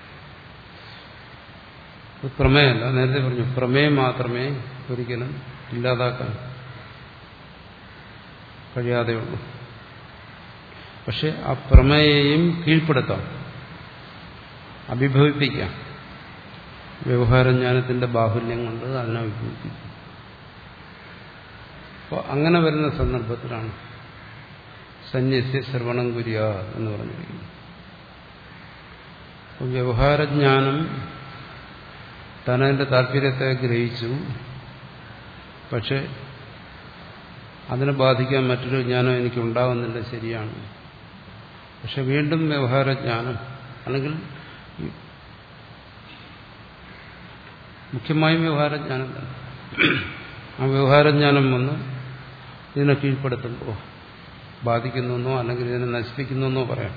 Speaker 1: പ്രമേയമല്ല. നേരത്തെ പറഞ്ഞു, പ്രമേയം മാത്രമേ ഒരിക്കലും ഇല്ലാതാക്കാൻ കഴിയാതെയുള്ളൂ. പക്ഷെ ആ പ്രമേയെയും കീഴ്പ്പെടുത്താം, അഭിഭവിപ്പിക്കാം. വ്യവഹാരജ്ഞാനത്തിന്റെ ബാഹുല്യം കൊണ്ട് അതിനെ അഭിഭവിപ്പിക്കും. അപ്പോൾ അങ്ങനെ വരുന്ന സന്ദർഭത്തിലാണ് സന്യസ്യ ശ്രവണം കുര്യ എന്ന് പറഞ്ഞിരിക്കുന്നത്. അപ്പോൾ വ്യവഹാരജ്ഞാനം തനതിന്റെ താല്പര്യത്തെ ഗ്രഹിച്ചു. പക്ഷെ അതിനെ ബാധിക്കാൻ മറ്റൊരു ജ്ഞാനം എനിക്കുണ്ടാകുന്നില്ല. ശരിയാണ്. പക്ഷെ വീണ്ടും വ്യവഹാരജ്ഞാനം, അല്ലെങ്കിൽ മുഖ്യമായും വ്യവഹാരജ്ഞാനം തന്നെ. ആ വ്യവഹാരജ്ഞാനം വന്ന് ഇതിനെ കീഴ്പ്പെടുത്തുമ്പോൾ ബാധിക്കുന്നെന്നോ അല്ലെങ്കിൽ ഇതിനെ നശിപ്പിക്കുന്നെന്നോ പറയാം.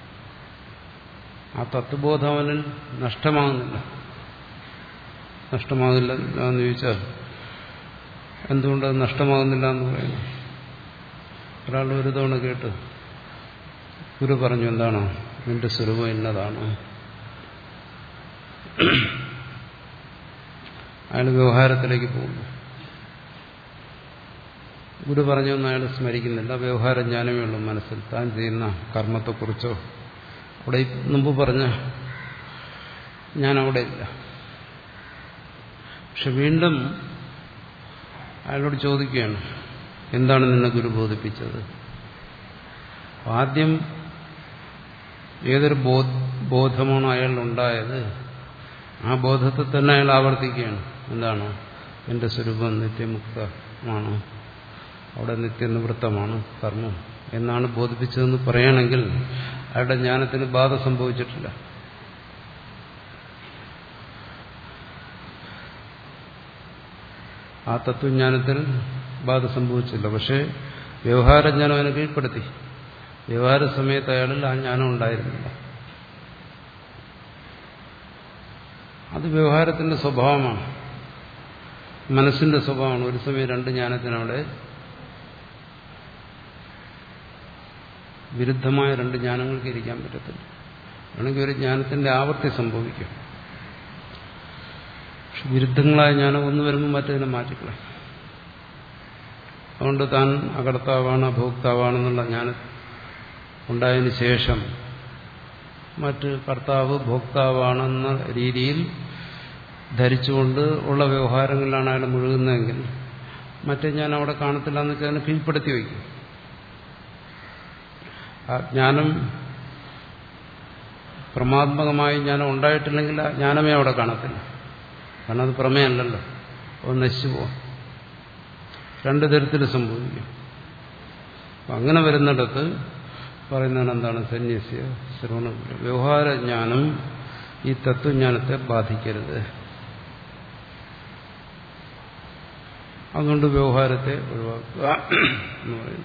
Speaker 1: ആ തത്വബോധം അവനിൽ നഷ്ടമാകുന്നില്ല. നഷ്ടമാകില്ല എന്ന് ചോദിച്ചാൽ എന്തുകൊണ്ടത് നഷ്ടമാകുന്നില്ല എന്ന് പറയുന്നു? ഒരാൾ ഒരു തവണ കേട്ട് ഗുരു പറഞ്ഞു, എന്താണോ നിന്റെ സ്വരൂപം ഇന്നതാണ്. അയാൾ വ്യവഹാരത്തിലേക്ക് പോകുന്നു. ഗുരു പറഞ്ഞൊന്നും അയാൾ സ്മരിക്കുന്നില്ല. വ്യവഹാരജ്ഞാനമേ ഉള്ളൂ മനസ്സിൽ. താൻ ചെയ്യുന്ന കർമ്മത്തെക്കുറിച്ചോ അവിടെ മുമ്പ് പറഞ്ഞ ഞാൻ അവിടെ ഇല്ല. പക്ഷെ വീണ്ടും അയാളോട് ചോദിക്കുകയാണ്, എന്താണ് നിന്നെ ഗുരു ബോധിപ്പിച്ചത്? ആദ്യം ഏതൊരു ബോധമാണോ അയാളുണ്ടായത് ആ ബോധത്തെ തന്നെ അയാൾ ആവർത്തിക്കുകയാണ്. എന്താണ്? എന്റെ സ്വരൂപം നിത്യമുക്തമാണ്, അവിടെ നിത്യനിവൃത്തമാണ് കർമ്മം എന്നാണ് ബോധിപ്പിച്ചതെന്ന് പറയുകയാണെങ്കിൽ അയാളുടെ ജ്ഞാനത്തിന് ബാധ സംഭവിച്ചിട്ടില്ല. ആ തത്വജ്ഞാനത്തിൽ ബാധ സംഭവിച്ചില്ല. പക്ഷേ വ്യവഹാരജ്ഞാനം അവനെ കീഴ്പ്പെടുത്തി. വ്യവഹാര സമയത്ത് അയാളിൽ ആ ജ്ഞാനം ഉണ്ടായിരുന്നില്ല. അത് വ്യവഹാരത്തിന്റെ സ്വഭാവമാണ്, മനസ്സിന്റെ സ്വഭാവമാണ്. ഒരു സമയം രണ്ട് ജ്ഞാനത്തിനവിടെ വിരുദ്ധമായ രണ്ട് ജ്ഞാനങ്ങൾക്ക് ഇരിക്കാൻ പറ്റത്തില്ല. വേണമെങ്കിൽ ഒരു ജ്ഞാനത്തിന്റെ ആവർത്തി സംഭവിക്കും. പക്ഷെ വിരുദ്ധങ്ങളായ ജ്ഞാനം ഒന്ന് വരുമ്പോൾ മറ്റതിനെ മാറ്റിക്കളെ. അതുകൊണ്ട് താൻ അകർത്താവാണ് അഭോക്താവാണെന്നുള്ള ജ്ഞാനം ഉണ്ടായതിനു ശേഷം മറ്റ് കർത്താവ് ഭോക്താവാണെന്ന രീതിയിൽ ധരിച്ചുകൊണ്ട് ഉള്ള വ്യവഹാരങ്ങളിലാണ് അയാൾ മുഴുകുന്നതെങ്കിൽ മറ്റേ ഞാൻ അവിടെ കാണത്തില്ല എന്ന് വെച്ചാൽ അതിനെ കീഴ്പ്പെടുത്തി വയ്ക്കും. ആ ജ്ഞാനം പ്രമാത്മകമായി ജ്ഞാനം ഉണ്ടായിട്ടില്ലെങ്കിൽ ആ ജ്ഞാനമേ അവിടെ കാണത്തില്ല. കാരണം അത് പ്രമേയമല്ലല്ലോ, അത് നശിച്ചു പോവാം. രണ്ടു തരത്തിൽ സംഭവിക്കും. അങ്ങനെ വരുന്നിടത്ത് പറയുന്നതാണ് എന്താണ് സന്യസ്യ ശ്രവണ വ്യവഹാരജ്ഞാനം ഈ തത്വജ്ഞാനത്തെ ബാധിക്കരുത്. അതുകൊണ്ട് വ്യവഹാരത്തെ ഒഴിവാക്കുക എന്ന് പറയുന്നു.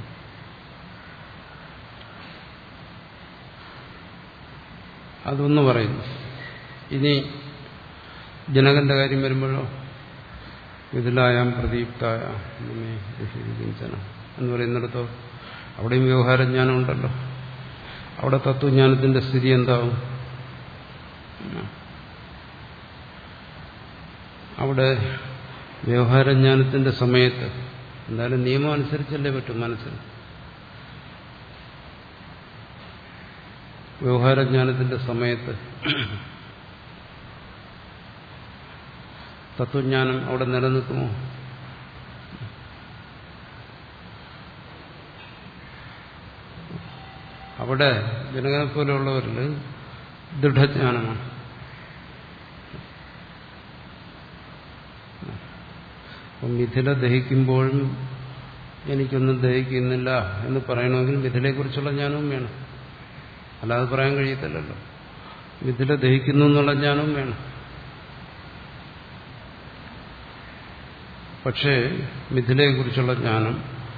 Speaker 1: അതൊന്ന് പറയുന്നു. ഇനി ജനകന്റെ കാര്യം വരുമ്പോഴോ വിദുലായാം പ്രദീപ്തായ എന്ന് പറയുന്നിടത്തോ അവിടെയും വ്യവഹാരജ്ഞാനം ഉണ്ടല്ലോ. അവിടെ തത്വജ്ഞാനത്തിന്റെ സ്ഥിതി എന്താവും? അവിടെ വ്യവഹാരജ്ഞാനത്തിന്റെ സമയത്ത് എന്തായാലും നിയമം അനുസരിച്ചല്ലേ പറ്റും മനസ്സിന്. വ്യവഹാരജ്ഞാനത്തിന്റെ സമയത്ത് തത്വജ്ഞാനം അവിടെ നിലനിൽക്കുമോ? അവിടെ ജനകനെ പോലെയുള്ളവരിൽ ദൃഢജ്ഞാനമാണ്. അപ്പം മിഥില ദഹിക്കുമ്പോഴും എനിക്കൊന്നും ദഹിക്കുന്നില്ല എന്ന് പറയണമെങ്കിൽ മിഥിലയെക്കുറിച്ചുള്ള ജ്ഞാനവും വേണം. അല്ലാതെ പറയാൻ കഴിയത്തില്ലല്ലോ. മിഥില ദഹിക്കുന്നു എന്നുള്ള ജ്ഞാനവും വേണം. പക്ഷേ മിഥിലയെക്കുറിച്ചുള്ള ജ്ഞാനം,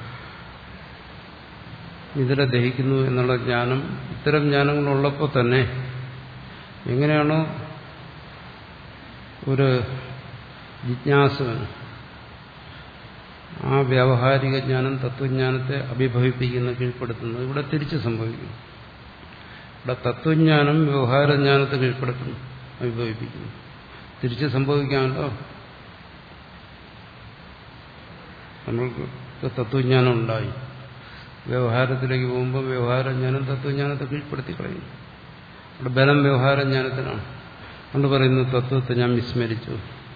Speaker 1: മിഥില ദഹിക്കുന്നു എന്നുള്ള ജ്ഞാനം, ഇത്തരം ജ്ഞാനങ്ങളുള്ളപ്പോൾ തന്നെ എങ്ങനെയാണോ ഒരു ജിജ്ഞാസുവിന് ആ വ്യാവഹാരിക ജ്ഞാനം തത്വജ്ഞാനത്തെ അഭിഭവിപ്പിക്കുന്ന കീഴ്പ്പെടുത്തുന്നത്, ഇവിടെ തിരിച്ച് സംഭവിക്കുന്നു. ഇവിടെ തത്വജ്ഞാനം വ്യവഹാരജ്ഞാനത്തെ കീഴ്പ്പെടുത്തുന്നു, അഭിഭവിപ്പിക്കുന്നു. തിരിച്ച് സംഭവിക്കാമല്ലോ. നമ്മൾക്ക് തത്വജ്ഞാനം ഉണ്ടായി, വ്യവഹാരത്തിലേക്ക് പോകുമ്പോൾ വ്യവഹാരജ്ഞാനം തത്വജ്ഞാനത്തെ കീഴ്പ്പെടുത്തി കളയുന്നു. അവിടെ ബലം വ്യവഹാരജ്ഞാനത്തിനാണ്. അതുകൊണ്ട് പറയുന്നു തത്വത്തെ ഞാൻ വിസ്മരിച്ചു.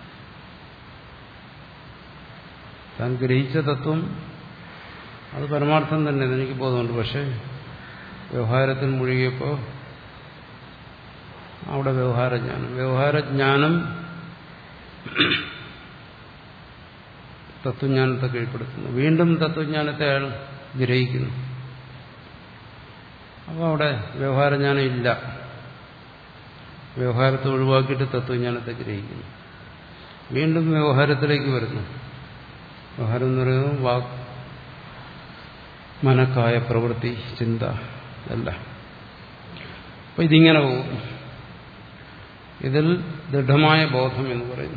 Speaker 1: താൻ ഗ്രഹിച്ച തത്വം അത് പരമാർത്ഥം തന്നെ, എനിക്ക് ബോധമുണ്ട്. പക്ഷേ വ്യവഹാരത്തിൽ മുഴുകിയപ്പോൾ അവിടെ വ്യവഹാരജ്ഞാനം വ്യവഹാരജ്ഞാനം തത്വജ്ഞാനത്തെ കീഴ്പ്പെടുത്തുന്നു. വീണ്ടും തത്വജ്ഞാനത്തെ അയാൾ ഗ്രഹിക്കുന്നു. അപ്പോൾ അവിടെ വ്യവഹാരജ്ഞാനം ഇല്ല. വ്യവഹാരത്തെ ഒഴിവാക്കിയിട്ട് തത്വജ്ഞാനത്തെ ഗ്രഹിക്കുന്നു. വീണ്ടും വ്യവഹാരത്തിലേക്ക് വരുന്നു. വ്യവഹാരം എന്ന് പറയുന്നത് വാക്, മനക്കായ പ്രവൃത്തി, ചിന്ത അല്ല. അപ്പൊ ഇതിങ്ങനെ പോകും. ഇതിൽ ദൃഢമായ ബോധം എന്ന് പറയുന്നു.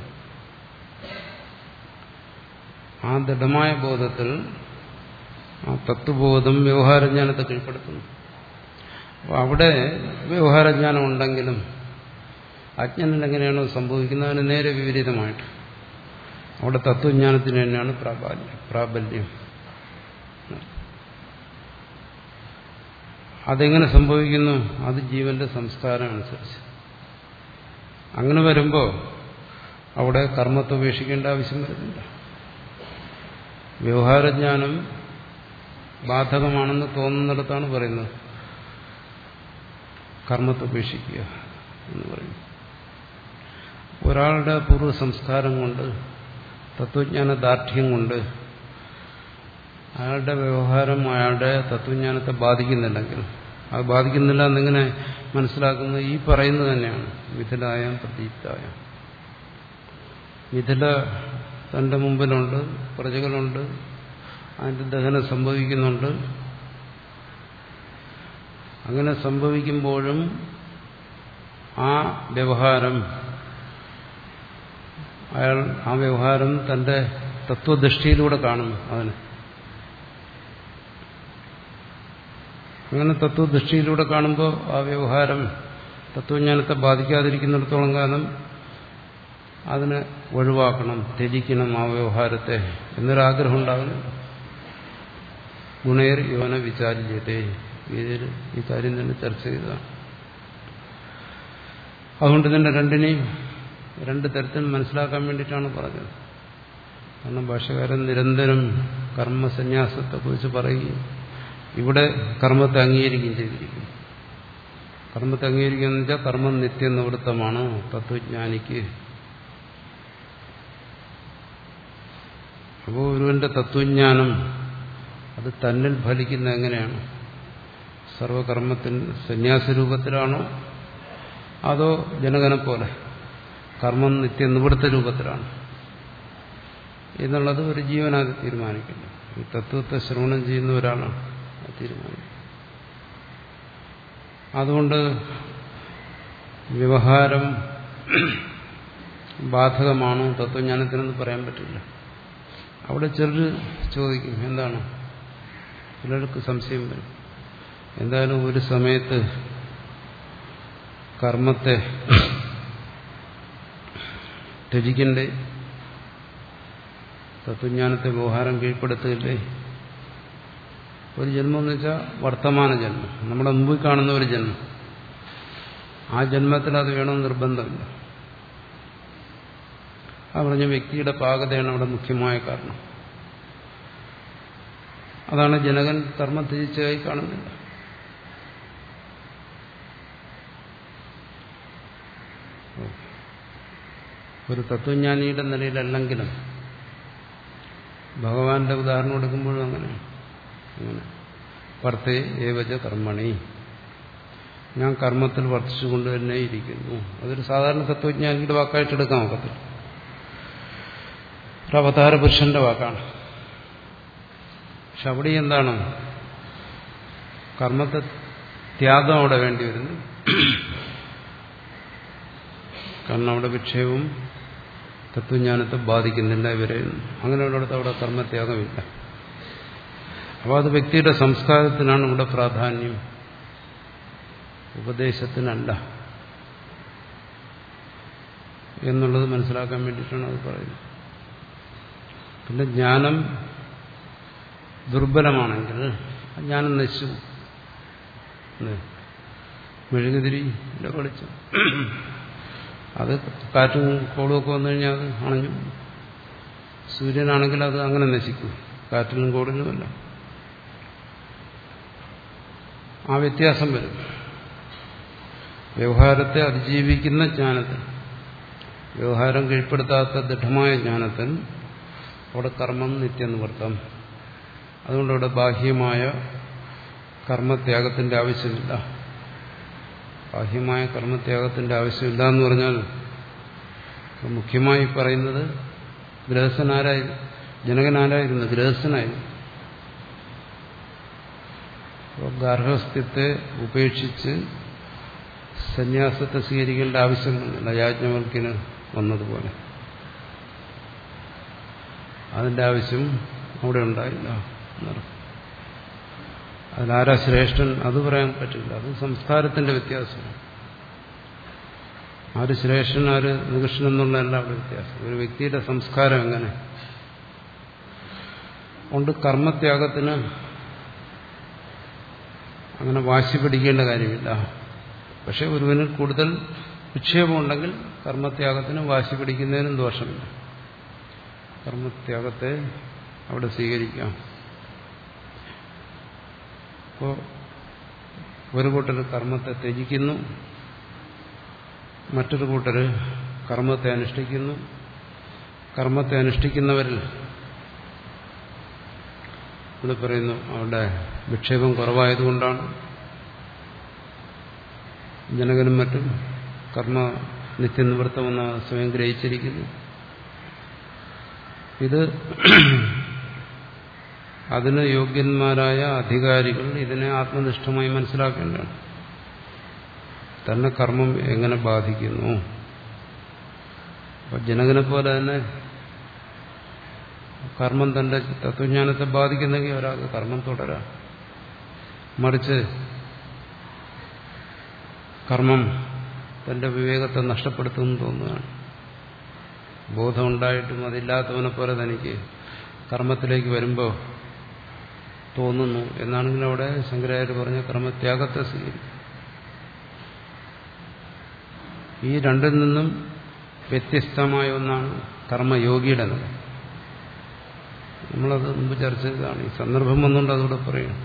Speaker 1: ആ ദൃഢമായ ബോധത്തിൽ ആ തത്വബോധം വ്യവഹാരജ്ഞാനത്തെ കീഴ്പ്പെടുത്തുന്നു. അപ്പോൾ അവിടെ വ്യവഹാരജ്ഞാനം ഉണ്ടെങ്കിലും അജ്ഞനിൽ എങ്ങനെയാണോ സംഭവിക്കുന്നത് അതിന് നേരെ വിപരീതമായിട്ട് അവിടെ തത്വജ്ഞാനത്തിന് തന്നെയാണ് പ്രാബല്യം പ്രാബല്യം അതെങ്ങനെ സംഭവിക്കുന്നു? അത് ജീവന്റെ സംസ്കാരം അനുസരിച്ച്. അങ്ങനെ വരുമ്പോൾ അവിടെ കർമ്മത്തെ ഉപേക്ഷിക്കേണ്ട ആവശ്യം വരുന്നില്ല. വ്യവഹാരജ്ഞാനം ബാധകമാണെന്ന് തോന്നുന്നിടത്താണ് പറയുന്നത് കർമ്മത്തെ ഉപേക്ഷിക്കുക എന്ന് പറയുന്നു. ഒരാളുടെ പൂർവ്വ സംസ്കാരം കൊണ്ട്, തത്വജ്ഞാന ദാർഢ്യം കൊണ്ട് അയാളുടെ വ്യവഹാരം അയാളുടെ തത്വജ്ഞാനത്തെ ബാധിക്കുന്നില്ലെങ്കിൽ, അത് ബാധിക്കുന്നില്ല എന്നിങ്ങനെ മനസ്സിലാക്കുന്നത് ഈ പറയുന്നത് തന്നെയാണ്. മിഥിലായ പ്രദീപ്തായ, മിഥില തന്റെ മുമ്പിലുണ്ട്, പ്രജകളുണ്ട്, അതിന്റെ ദഹനം സംഭവിക്കുന്നുണ്ട്. അങ്ങനെ സംഭവിക്കുമ്പോഴും ആ വ്യവഹാരം അയാൾ ആ വ്യവഹാരം തന്റെ തത്വദൃഷ്ടിയിലൂടെ കാണുന്നു. അതിന് അങ്ങനെ തത്വദൃഷ്ടിയിലൂടെ കാണുമ്പോൾ ആ വ്യവഹാരം തത്വജ്ഞാനത്തെ ബാധിക്കാതിരിക്കുന്നിടത്തോളം കാലം അതിനെ ഒഴിവാക്കണം, ത്യജിക്കണം ആ വ്യവഹാരത്തെ എന്നൊരാഗ്രഹം ഉണ്ടാകുന്നുണ്ട്. ഗുണേർ യോന വിചാരിച്ചതേ ഇതിൽ ഈ കാര്യം തന്നെ ചർച്ച ചെയ്തതാണ്. അതുകൊണ്ട് തന്നെ രണ്ടിനെയും രണ്ട് തരത്തിൽ മനസ്സിലാക്കാൻ വേണ്ടിയിട്ടാണ് പറഞ്ഞത്. കാരണം ഭാഷകാരൻ നിരന്തരം കർമ്മസന്യാസത്തെക്കുറിച്ച് പറയുകയും ഇവിടെ കർമ്മത്തെ അംഗീകരിക്കുകയും ചെയ്തിരിക്കുന്നു. കർമ്മത്തെ അംഗീകരിക്കുക എന്ന് വെച്ചാൽ കർമ്മം നിത്യനിവൃത്തമാണ് തത്വജ്ഞാനിക്ക്. അപ്പോൾ ഒരുവന്റെ തത്വജ്ഞാനം അത് തന്നിൽ ഫലിക്കുന്ന എങ്ങനെയാണ്? സർവകർമ്മത്തിന് സന്യാസരൂപത്തിലാണോ അതോ ജനകനെ പോലെ കർമ്മം നിത്യനിവൃത്ത രൂപത്തിലാണ് എന്നുള്ളത് ഒരു ജീവനാകെ തീരുമാനിക്കുന്നു. ഈ തത്വത്തെ ശ്രവണം ചെയ്യുന്ന ഒരാളാണ് തീരുമാനിക്കുന്നത്. അതുകൊണ്ട് വ്യവഹാരം ബാധകമാണോ തത്വജ്ഞാനത്തിനെന്ന് പറയാൻ പറ്റില്ല. അവിടെ ചിലർ ചോദിക്കും, എന്താണ്, ചിലർക്ക് സംശയം വരും, എന്തായാലും ഒരു സമയത്ത് കർമ്മത്തെ ത്യജിക്കണ്ടേ, തത്വജ്ഞാനത്തെ വ്യവഹാരം കീഴ്പ്പെടുത്തില്ലേ? ഒരു ജന്മം എന്ന് വെച്ചാൽ വർത്തമാന ജന്മം, നമ്മുടെ മുമ്പിൽ കാണുന്ന ഒരു ജന്മം. ആ ജന്മത്തിൽ അത് വേണമെന്ന് നിർബന്ധമില്ല. ആ പറഞ്ഞ വ്യക്തിയുടെ പാകതയാണ് അവിടെ മുഖ്യമായ കാരണം. അതാണ് ജനകൻ കർമ്മം ത്യജിച്ചതായി കാണുന്നില്ല. ഒരു തത്വജ്ഞാനിയുടെ നിലയിലല്ലെങ്കിലും ഭഗവാന്റെ ഉദാഹരണം എടുക്കുമ്പോഴും അങ്ങനെയാണ്. അങ്ങനെ വർത്തേ ഏവച കർമ്മണി, ഞാൻ കർമ്മത്തിൽ വർത്തിച്ചുകൊണ്ട് തന്നെ ഇരിക്കുന്നു. അതൊരു സാധാരണ തത്വജ്ഞാനിയുടെ വാക്കായിട്ട് എടുക്കാൻ ഒക്കത്തില്ല. ഒരു അവതാര പുരുഷന്റെ വാക്കാണ്. പക്ഷെ അവിടെ എന്താണ്, കർമ്മത്തെ ത്യാഗം അവിടെ വേണ്ടി വരുന്നു. കാരണം അവിടെ വിക്ഷേപവും തത്വജ്ഞാനത്തെ ബാധിക്കുന്നില്ല ഇവരെ. അങ്ങനെയുള്ളിടത്ത് അവിടെ കർമ്മത്യാഗമില്ല. അപ്പോൾ അത് വ്യക്തിയുടെ സംസ്കാരത്തിനാണ് ഇവിടെ പ്രാധാന്യം, ഉപദേശത്തിനല്ല എന്നുള്ളത് മനസ്സിലാക്കാൻ വേണ്ടിയിട്ടാണ് അത് പറയുന്നത്. പിന്നെ ജ്ഞാനം ദുർബലമാണെങ്കിൽ ജ്ഞാനം നശിച്ചു. മെഴുകുതിരിയുടെ വെളിച്ചം അത് കാറ്റും കോളുമൊക്കെ വന്നു കഴിഞ്ഞാൽ അത് അണഞ്ഞു. സൂര്യനാണെങ്കിൽ അത് അങ്ങനെ നശിക്കും, കാറ്റിലും കോളിലുമല്ല. ആ വ്യത്യാസം വരും. വ്യവഹാരത്തെ അതിജീവിക്കുന്ന ജ്ഞാനത്തിൽ, വ്യവഹാരം കീഴ്പ്പെടുത്താത്ത ദൃഢമായ ജ്ഞാനത്തിൽ അവിടെ കർമ്മം നിത്യനിവൃത്തം. അതുകൊണ്ട് അവിടെ ബാഹ്യമായ കർമ്മത്യാഗത്തിന്റെ ആവശ്യമില്ല. ബാഹ്യമായ കർമ്മത്യാഗത്തിന്റെ ആവശ്യമില്ല എന്ന് പറഞ്ഞാൽ മുഖ്യമായി പറയുന്നത് ഗൃഹസ്ഥനാരായിരുന്നു, ജനകനാരായിരുന്നു, ഗൃഹസ്ഥനായിരുന്നു. ഗാർഹസ്ഥ്യത്തെ ഉപേക്ഷിച്ച് സന്യാസത്തെ സ്വീകരിക്കേണ്ട ആവശ്യമൊന്നുമില്ല. യാജ്ഞവൽക്യന് വന്നതുപോലെ അതിന്റെ ആവശ്യം അവിടെ ഉണ്ടായില്ല. അതിലാരാ ശ്രേഷ്ഠൻ അത് പറയാൻ പറ്റില്ല. അത് സംസ്കാരത്തിന്റെ വ്യത്യാസമാണ്. ആര് ശ്രേഷ്ഠൻ ആര് നികൃഷ്ടൻ എന്നുള്ളതല്ല അവിടെ വ്യത്യാസം. ഒരു വ്യക്തിയുടെ സംസ്കാരം എങ്ങനെ കൊണ്ട് കർമ്മത്യാഗത്തിന് അങ്ങനെ വാശി പിടിക്കേണ്ട കാര്യമില്ല. പക്ഷെ ഒരുവന് കൂടുതൽ വിക്ഷേപമുണ്ടെങ്കിൽ കർമ്മത്യാഗത്തിന് വാശി പിടിക്കുന്നതിനും ദോഷമില്ല. കർമ്മത്യാഗത്തെ അവിടെ സ്വീകരിക്കാം. അപ്പോൾ ഒരു കൂട്ടർ കർമ്മത്തെ ത്യജിക്കുന്നു, മറ്റൊരു കൂട്ടർ കർമ്മത്തെ അനുഷ്ഠിക്കുന്നു. കർമ്മത്തെ അനുഷ്ഠിക്കുന്നവരിൽ ഇവിടെ പറയുന്നു അവിടെ വിക്ഷേപം കുറവായതുകൊണ്ടാണ് ജനകനും മറ്റും കർമ്മ നിത്യനിവൃത്തമെന്ന് സ്വയം ഗ്രഹിച്ചിരിക്കുന്നു. ഇത് അതിന് യോഗ്യന്മാരായ അധികാരികൾ ഇതിനെ ആത്മനിഷ്ഠമായി മനസ്സിലാക്കേണ്ടതാണ്. തന്നെ കർമ്മം എങ്ങനെ ബാധിക്കുന്നു. അപ്പൊ ജനകനെ പോലെ തന്നെ കർമ്മം തന്റെ തത്വജ്ഞാനത്തെ ബാധിക്കുന്നെങ്കിൽ ഒരാൾക്ക് കർമ്മം തുടരാം. മറിച്ച് കർമ്മം തന്റെ വിവേകത്തെ നഷ്ടപ്പെടുത്തുമെന്ന് തോന്നുകയാണ്. ബോധമുണ്ടായിട്ടും അതില്ലാത്തവനെ പോലെ തനിക്ക് കർമ്മത്തിലേക്ക് വരുമ്പോൾ തോന്നുന്നു എന്നാണെങ്കിൽ അവിടെ ശങ്കരാചാര്യർ പറഞ്ഞ കർമ്മത്യാഗത്തെ സ്വീകരിക്കും. ഈ രണ്ടിൽ നിന്നും വ്യത്യസ്തമായ ഒന്നാണ് കർമ്മയോഗിയുടെ നില. നമ്മളത് മുമ്പ് ചർച്ച ചെയ്തതാണ്. ഈ സന്ദർഭം വന്നുകൊണ്ട് അതുകൂടെ പറയണം.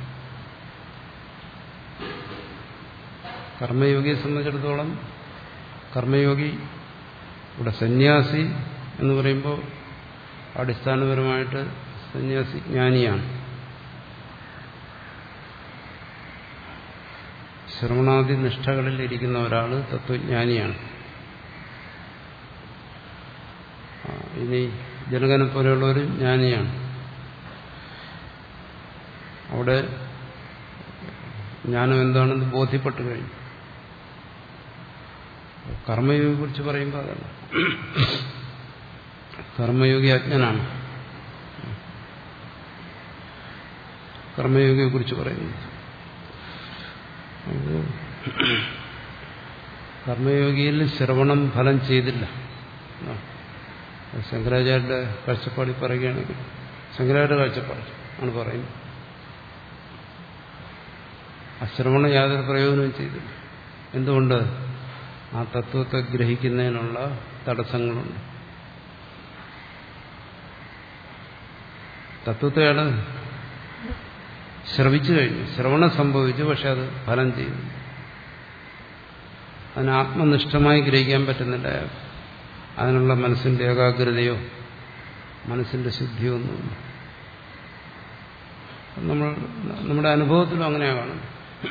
Speaker 1: കർമ്മയോഗിയെ സംബന്ധിച്ചിടത്തോളം കർമ്മയോഗി ഇവിടെ സന്യാസി എന്ന് പറയുമ്പോൾ അടിസ്ഥാനപരമായിട്ട് സന്യാസി ജ്ഞാനിയാണ്. ശ്രവണാദി നിഷ്ഠകളിൽ ഇരിക്കുന്ന ഒരാൾ തത്വജ്ഞാനിയാണ്. ഇനി ജനകനെ പോലെയുള്ളൊരു ജ്ഞാനിയാണ്. അവിടെ ജ്ഞാനം എന്താണെന്ന് ബോധ്യപ്പെട്ടു കഴിഞ്ഞു. കർമ്മയോഗിയെ കുറിച്ച് പറയുമ്പോൾ അതല്ല, കർമ്മയോഗി അജ്ഞനാണ്. കർമ്മയോഗിയെ കുറിച്ച് പറയുന്നത് അത് കർമ്മയോഗിയിൽ ശ്രവണം ഫലം ചെയ്തില്ല. ശങ്കരാചാര്യരുടെ കാഴ്ചപ്പാടിൽ പറയുകയാണെങ്കിൽ ശങ്കരാചാര്യ കാഴ്ചപ്പാട് ആണ് പറയുന്നത്. അശ്രവണം യാതൊരു പ്രയോജനവും ചെയ്തില്ല. എന്തുകൊണ്ട്? ആ തത്വത്തെ ഗ്രഹിക്കുന്നതിനുള്ള തടസ്സങ്ങളുണ്ട്. തത്വത്തെ അയാൾ ശ്രവിച്ചു കഴിഞ്ഞു, ശ്രവണം സംഭവിച്ചു, പക്ഷെ അത് ഫലം ചെയ്യുന്നു. അതിന് ആത്മനിഷ്ഠമായി ഗ്രഹിക്കാൻ പറ്റുന്നില്ല. അതിനുള്ള മനസ്സിന്റെ ഏകാഗ്രതയോ മനസ്സിന്റെ ശുദ്ധിയോ ഒന്നുമില്ല. നമ്മൾ നമ്മുടെ അനുഭവത്തിലും അങ്ങനെയാണ് കാണുന്നത്.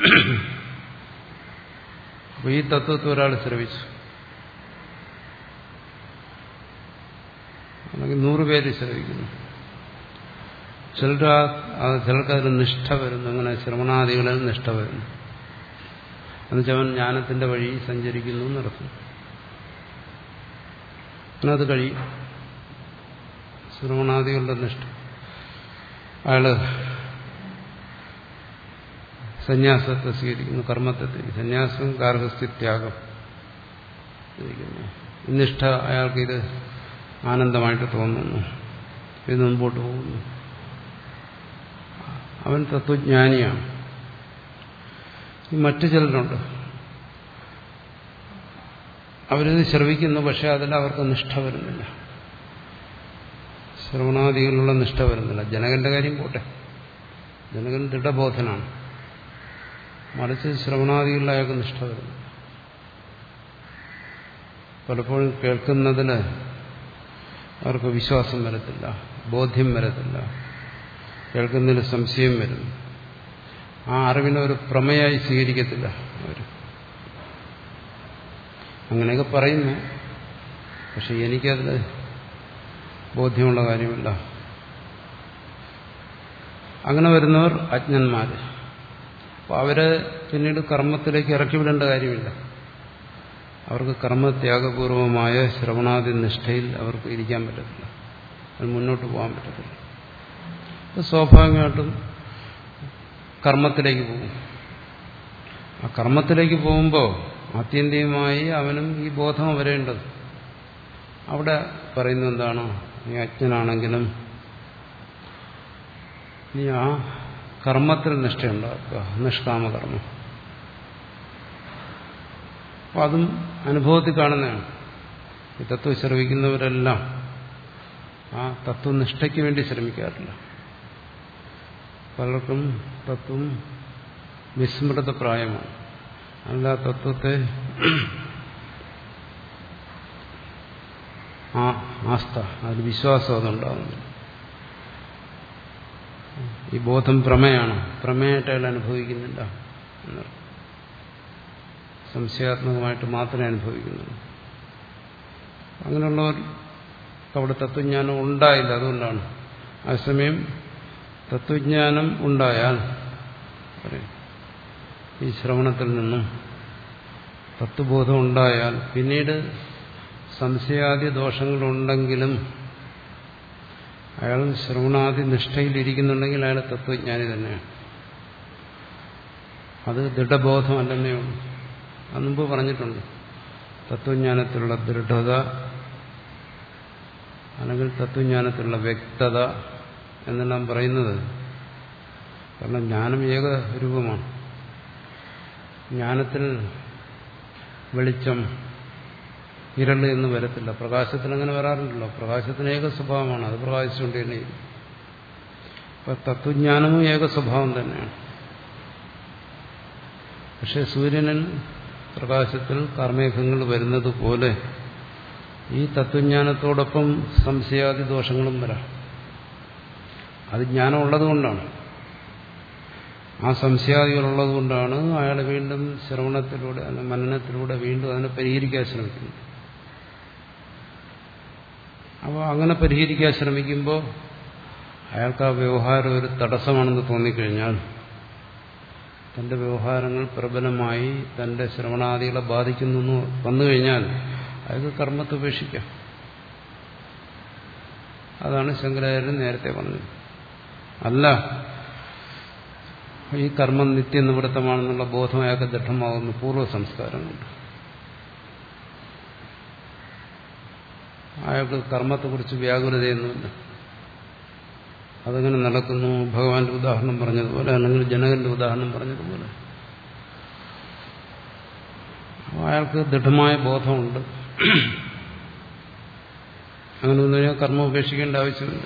Speaker 1: അപ്പൊ ഈ തത്വത്തെ ഒരാൾ ശ്രവിച്ചു, അല്ലെങ്കിൽ നൂറുപേര് ശ്രവിക്കുന്നു. ചിലർ ചിലർക്ക് അതിന് നിഷ്ഠ വരുന്നു. അങ്ങനെ ശ്രവണാദികളിൽ നിഷ്ഠ വരുന്നു. എന്നുവെച്ചാൽ അവൻ ജ്ഞാനത്തിന്റെ വഴി സഞ്ചരിക്കുന്നു നടത്തും. അത് കഴിയും. ശ്രവണാദികളുടെ നിഷ്ഠ. അയാള് സന്യാസത്തെ സ്വീകരിക്കുന്നു, കർമ്മത്തെ. സന്യാസം ഗാർഹസ്ഥ്യത്യാഗം സ്വീകരിക്കുന്നു. നിഷ്ഠ അയാൾക്ക് ഇത് ആനന്ദമായിട്ട് തോന്നുന്നു, ഇത് മുമ്പോട്ട് പോകുന്നു. അവൻ തത്വജ്ഞാനിയാണ്. മറ്റു ചിലരുണ്ട്, അവരിത് ശ്രവിക്കുന്നു, പക്ഷെ അതിൽ അവർക്ക് നിഷ്ഠ വരുന്നില്ല. ശ്രവണാദികളിലുള്ള നിഷ്ഠ വരുന്നില്ല. ജനകന്റെ കാര്യം പോട്ടെ, ജനകൻ ദൃഢബോധനാണ്. മറിച്ച് ശ്രവണാദികളിൽ അയാൾക്ക് നിഷ്ഠ വരുന്നു. പലപ്പോഴും കേൾക്കുന്നതിന് അവർക്ക് വിശ്വാസം വരത്തില്ല, ബോധ്യം വരത്തില്ല, കേൾക്കുന്നതിൽ സംശയം വരും. ആ അറിവിനെ ഒരു പ്രമേയായി സ്വീകരിക്കത്തില്ല അവർ. അങ്ങനെയൊക്കെ പറയുന്നു, പക്ഷെ എനിക്കതിൽ ബോധ്യമുള്ള കാര്യമില്ല. അങ്ങനെ വരുന്നവർ അജ്ഞന്മാര്. അപ്പോൾ അവരെ പിന്നീട് കർമ്മത്തിലേക്ക് ഇറക്കി വിടേണ്ട കാര്യമില്ല. അവർക്ക് കർമ്മത്യാഗപൂർവമായ ശ്രവണാദി നിഷ്ഠയിൽ അവർക്ക് ഇരിക്കാൻ പറ്റത്തില്ല, അത് മുന്നോട്ട് പോകാൻ പറ്റത്തില്ല. അപ്പോൾ സ്വാഭാവികമായിട്ടും കർമ്മത്തിലേക്ക് പോകും. ആ കർമ്മത്തിലേക്ക് പോകുമ്പോൾ ആത്യന്തികമായി അവനും ഈ ബോധം വരേണ്ടത്. അവിടെ പറയുന്നത് എന്താണോ, നീ അജ്ഞനാണെങ്കിലും നീ ആ കർമ്മത്തിൽ നിഷ്ഠയുണ്ടാക്കുക, നിഷ്കാമകർമ്മം. അപ്പം അതും അനുഭവത്തിൽ കാണുന്നതാണ്. ഈ തത്വം ശ്രമിക്കുന്നവരെല്ലാം ആ തത്വനിഷ്ഠയ്ക്ക് വേണ്ടി ശ്രമിക്കാറില്ല. പലർക്കും തത്വം വിസ്മൃതപ്രായമാണ്. അല്ല, തത്വത്തെ ആ ആസ്ഥ, അതിൽ വിശ്വാസം അതുണ്ടാകുന്നു. ഈ ബോധം പ്രമേയാണ്, പ്രമേയമായിട്ട് അയാൾ അനുഭവിക്കുന്നില്ല എന്നർത്ഥം. സംശയാത്മകമായിട്ട് മാത്രമേ അനുഭവിക്കുന്നുള്ളൂ. അങ്ങനെയുള്ളവർ അവിടെ തത്വജ്ഞാനം ഉണ്ടായില്ല. അതുകൊണ്ടാണ് അതേസമയം തത്വജ്ഞാനം ഉണ്ടായാൽ ഈ ശ്രവണത്തിൽ നിന്നും തത്വബോധം ഉണ്ടായാൽ പിന്നീട് സംശയാദി ദോഷങ്ങളുണ്ടെങ്കിലും അയാൾ ശ്രവണാദി നിഷ്ഠയിലിരിക്കുന്നുണ്ടെങ്കിൽ അയാൾ തത്വജ്ഞാനി തന്നെയാണ്. അത് ദൃഢബോധമല്ലെന്നേ ഉള്ളൂ. അത് മുമ്പ് പറഞ്ഞിട്ടുണ്ട്. തത്വജ്ഞാനത്തിലുള്ള ദൃഢത അല്ലെങ്കിൽ തത്വജ്ഞാനത്തിലുള്ള വ്യക്തത എന്നെല്ലാം പറയുന്നത് കാരണം ജ്ഞാനം ഏക രൂപമാണ്. ജ്ഞാനത്തിൽ വെളിച്ചം ഇരള് എന്ന് വരത്തില്ല. പ്രകാശത്തിൽ അങ്ങനെ വരാറുണ്ടല്ലോ. പ്രകാശത്തിന് ഏക സ്വഭാവമാണ്, അത് പ്രകാശിച്ചുകൊണ്ട് തന്നെ. അപ്പൊ തത്വജ്ഞാനവും ഏക സ്വഭാവം തന്നെയാണ്. പക്ഷെ സൂര്യനിൽ പ്രകാശത്തിൽ കാർമേഘങ്ങൾ വരുന്നത് പോലെ ഈ തത്വജ്ഞാനത്തോടൊപ്പം സംശയാദി ദോഷങ്ങളും വരാം. അത് ജ്ഞാനം ഉള്ളതുകൊണ്ടാണ്. ആ സംശയാദികളുള്ളത് കൊണ്ടാണ് അയാൾ വീണ്ടും ശ്രവണത്തിലൂടെ അല്ല മനനത്തിലൂടെ വീണ്ടും അതിനെ പരിഹരിക്കാൻ ശ്രമിക്കുന്നത്. അപ്പോൾ അങ്ങനെ പരിഹരിക്കാൻ ശ്രമിക്കുമ്പോൾ അയാൾക്ക് ആ വ്യവഹാരം ഒരു തടസ്സമാണെന്ന് തോന്നിക്കഴിഞ്ഞാൽ തന്റെ വ്യവഹാരങ്ങൾ പ്രബലമായി തന്റെ ശ്രവണാദികളെ ബാധിക്കുന്നു വന്നു കഴിഞ്ഞാൽ അയാൾക്ക് കർമ്മത്തെ ഉപേക്ഷിക്കാം. അതാണ് ശങ്കരാചാര്യൻ നേരത്തെ പറഞ്ഞത്. അല്ല, ഈ കർമ്മം നിത്യനിവൃത്തമാണെന്നുള്ള ബോധം അയാൾക്ക് ദൃഢമാകുന്നു പൂർവ്വ സംസ്കാരം കൊണ്ട്. അയാൾക്ക് കർമ്മത്തെക്കുറിച്ച് വ്യാകുലതയൊന്നുമില്ല. അതങ്ങനെ നടക്കുന്നു. ഭഗവാന്റെ ഉദാഹരണം പറഞ്ഞതുപോലെ അല്ലെങ്കിൽ ജനകന്റെ ഉദാഹരണം പറഞ്ഞതുപോലെ അയാൾക്ക് ദൃഢമായ ബോധമുണ്ട്. അങ്ങനെ വന്നു കഴിഞ്ഞാൽ കർമ്മം ഉപേക്ഷിക്കേണ്ട ആവശ്യമില്ല.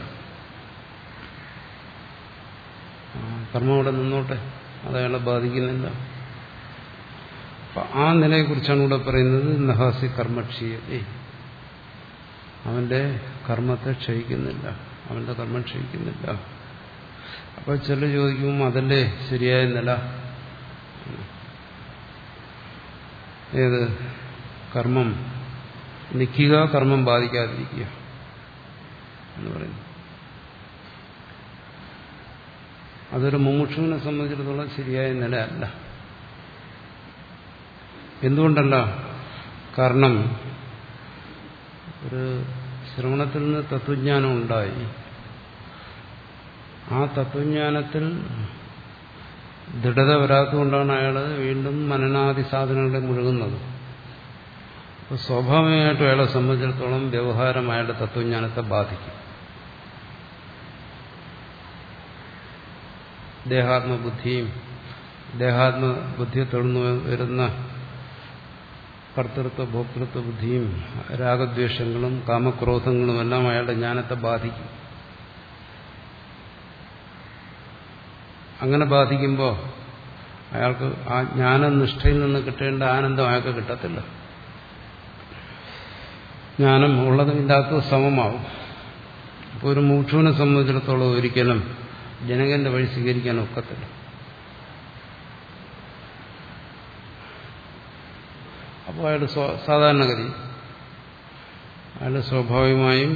Speaker 1: കർമ്മം അവിടെ നിന്നോട്ടെ, അതയാളെ ബാധിക്കുന്നില്ല. അപ്പൊ ആ നിലയെക്കുറിച്ചാണ് ഇവിടെ പറയുന്നത്. നഹാസി കർമ്മക്ഷീയതേ, അവന്റെ കർമ്മത്തെ ക്ഷയിക്കുന്നില്ല, അവന്റെ കർമ്മം ക്ഷയിക്കുന്നില്ല. അപ്പൊ ചില ചോദിക്കും അതല്ലേ ശരിയായ നില, ഏത് കർമ്മം നിൽക്കുക, കർമ്മം ബാധിക്കാതിരിക്കുക എന്ന് പറയുന്നു. അതൊരു മുമുക്ഷുവിനെ സംബന്ധിച്ചിടത്തോളം ശരിയായ നില അല്ല. എന്തുകൊണ്ടല്ല? കാരണം ഒരു ശ്രവണത്തിൽ നിന്ന് തത്വജ്ഞാനം ഉണ്ടായി. ആ തത്വജ്ഞാനത്തിൽ ദൃഢത വരാത്തതുകൊണ്ടാണ് അയാൾ വീണ്ടും മനനാദി സാധനങ്ങളെ മുഴുകുന്നത്. അപ്പോൾ സ്വാഭാവികമായിട്ടും അയാളെ സംബന്ധിച്ചിടത്തോളം വ്യവഹാരം അയാളുടെ തത്വജ്ഞാനത്തെ ബാധിക്കും. ദേഹാത്മബുദ്ധിയും ദേഹാത്മബുദ്ധിയെ തുടർന്ന് വരുന്ന കർത്തൃത്വ ഭോക്തൃത്വ ബുദ്ധിയും രാഗദ്വേഷങ്ങളും കാമക്രോധങ്ങളും എല്ലാം അയാളുടെ ജ്ഞാനത്തെ ബാധിക്കും. അങ്ങനെ ബാധിക്കുമ്പോൾ അയാൾക്ക് ആ ജ്ഞാനനിഷ്ഠയിൽ നിന്ന് കിട്ടേണ്ട ആനന്ദം അയാൾക്ക് കിട്ടത്തില്ല. ജ്ഞാനം ഉള്ളതും ഇല്ലാത്തതും സമമാവും. അപ്പോൾ ഒരു മുമുക്ഷുവിനെ സംബന്ധിച്ചിടത്തോളം ഒരിക്കലും ജനകന്റെ വഴി സ്വീകരിക്കാൻ ഒക്കത്തില്ല. അപ്പോൾ അയാൾ സാധാരണഗതി അയാൾ സ്വാഭാവികമായും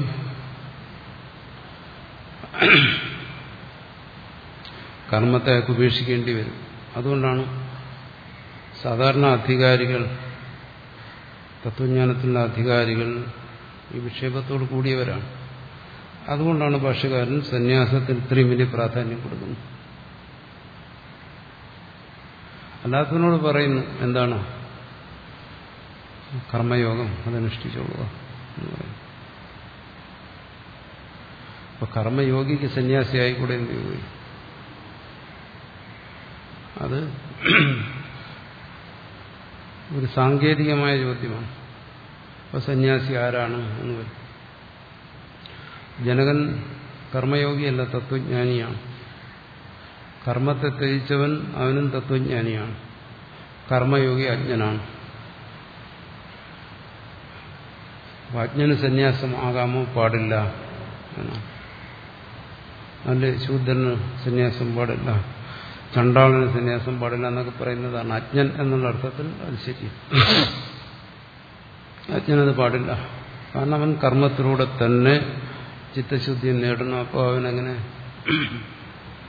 Speaker 1: കർമ്മത്തെ അയാൾക്ക് ഉപേക്ഷിക്കേണ്ടി വരും. അതുകൊണ്ടാണ് സാധാരണ അധികാരികൾ, തത്വജ്ഞാനത്തിലുള്ള അധികാരികൾ ഈ വിക്ഷേപത്തോട് കൂടിയവരാണ്. അതുകൊണ്ടാണ് ഭാഷ്യകാരൻ സന്യാസത്തിന് ഇത്രയും വലിയ പ്രാധാന്യം കൊടുക്കുന്നത്. അല്ലാത്തതിനോട് പറയുന്നു എന്താണ് കർമ്മയോഗം, അതനുഷ്ഠിച്ചോളുക എന്ന് പറയുന്നു. അപ്പൊ കർമ്മയോഗിക്ക് സന്യാസിയായിക്കൂടെ എന്ന് ചോദിക്കും. അത് ഒരു സാങ്കേതികമായ ചോദ്യമാണ്. അപ്പൊ സന്യാസി ആരാണ് എന്ന് പറയും. ജനകൻ കർമ്മയോഗിയല്ല, തത്വജ്ഞാനിയാണ്. കർമ്മത്തെ ത്യജിച്ചവൻ അവനും തത്വജ്ഞാനിയാണ്. കർമ്മയോഗി അജ്ഞനാണ്. അജ്ഞന് സന്യാസം ആകാമോ? പാടില്ല എന്നാണ്. അല്ലെ ശൂദ്രന് സന്യാസം പാടില്ല, ചണ്ടാളന് സന്യാസം പാടില്ല എന്നൊക്കെ പറയുന്നതാണ്. അജ്ഞൻ എന്നുള്ള അർത്ഥത്തിൽ അത് ശരി. അജ്ഞനത് പാടില്ല. കാരണം അവൻ കർമ്മത്തിലൂടെ തന്നെ ചിത്തശുദ്ധി നേടണം. അപ്പോൾ അവനങ്ങനെ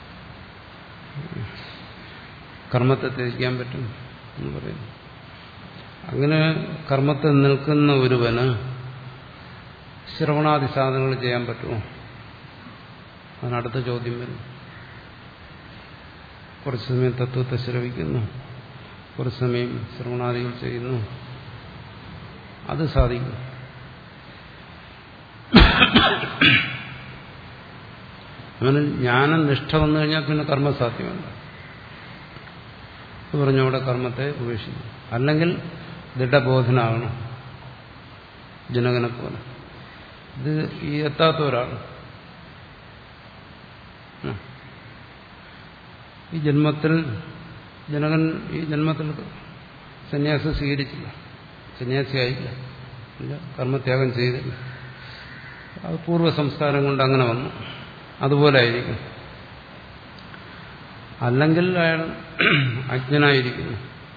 Speaker 1: കർമ്മത്തെ ത്യജിക്കാൻ പറ്റും എന്ന് പറയുന്നു. അങ്ങനെ കർമ്മത്തിൽ നിൽക്കുന്ന ഒരുവന് ശ്രവണാദി സാധനങ്ങൾ ചെയ്യാൻ പറ്റുമോ? അതിനടുത്ത ചോദ്യം വരും. കുറച്ച് സമയം തത്വത്തെ ശ്രവിക്കുന്നു, കുറച്ച് സമയം ശ്രവണാദികൾ ചെയ്യുന്നു, അത് സാധിക്കും. അങ്ങനെ ജ്ഞാനനിഷ്ഠ വന്നു കഴിഞ്ഞാൽ പിന്നെ കർമ്മ സാധ്യമല്ല. അത് പറഞ്ഞു അവിടെ കർമ്മത്തെ ഉപേക്ഷിക്കും. അല്ലെങ്കിൽ ദൃഢബോധനാകണം, ജനകനെ പോലെ. ഇത് ഈ എത്താത്ത ഒരാൾ ഈ ജന്മത്തിൽ ജനകൻ ഈ ജന്മത്തിൽ സന്യാസം സ്വീകരിച്ചില്ല, സന്യാസിയായില്ല, കർമ്മത്യാഗം ചെയ്തില്ല. അത് പൂർവ്വ സംസ്കാരം കൊണ്ട് അങ്ങനെ വന്നു. അതുപോലെ ആയിരിക്കും. അല്ലെങ്കിൽ അയാൾ അജ്ഞനായിരിക്കുന്നു,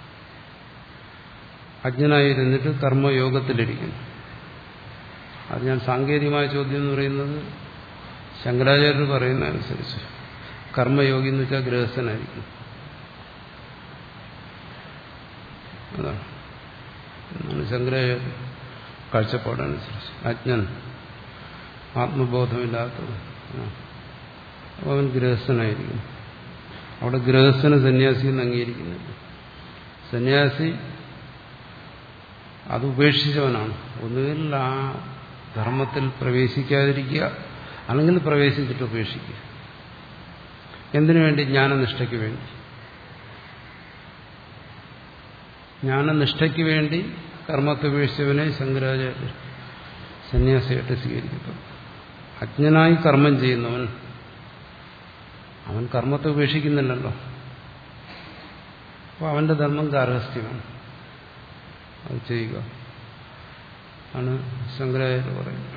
Speaker 1: അജ്ഞനായിരുന്നിട്ട് കർമ്മയോഗത്തിലിരിക്കുന്നു. അത് ഞാൻ സാങ്കേതികമായ ചോദ്യം എന്ന് പറയുന്നത് ശങ്കരാചാര്യർ പറയുന്ന അനുസരിച്ച് കർമ്മയോഗി എന്ന് വെച്ചാൽ ഗൃഹസ്ഥനായിരിക്കും. അതാണ് എന്നാണ് ശങ്കരാചാര്യ കാഴ്ചപ്പാടനുസരിച്ച്. അജ്ഞൻ, ആത്മബോധമില്ലാത്തത്, അവൻ ഗൃഹസ്ഥനായിരിക്കും. അവിടെ ഗൃഹസ്ഥന് സന്യാസി എന്ന് അംഗീകരിക്കുന്നില്ല. സന്യാസി അത് ഉപേക്ഷിച്ചവനാണ്. ഒന്നുകിൽ ആ ധർമ്മത്തിൽ പ്രവേശിക്കാതിരിക്കുക, അല്ലെങ്കിൽ പ്രവേശിച്ചിട്ട് ഉപേക്ഷിക്കുക. എന്തിനു വേണ്ടി? ജ്ഞാനനിഷ്ഠയ്ക്ക് വേണ്ടി. ജ്ഞാനനിഷ്ഠയ്ക്ക് വേണ്ടി കർമ്മത്തെ ഉപേക്ഷിച്ചവനെ ശങ്കരാചാര്യ സന്യാസിയായിട്ട് സ്വീകരിക്കപ്പെട്ടു. അജ്ഞനായി കർമ്മം ചെയ്യുന്നവൻ അവൻ കർമ്മത്തെ ഉപേക്ഷിക്കുന്നില്ലല്ലോ. അപ്പോൾ അവന്റെ ധർമ്മം ഗാർഹസ്ഥ്യമാണ്, അത് ചെയ്യുക ആണ് ശങ്കരാചാര്യ പറയുന്നത്.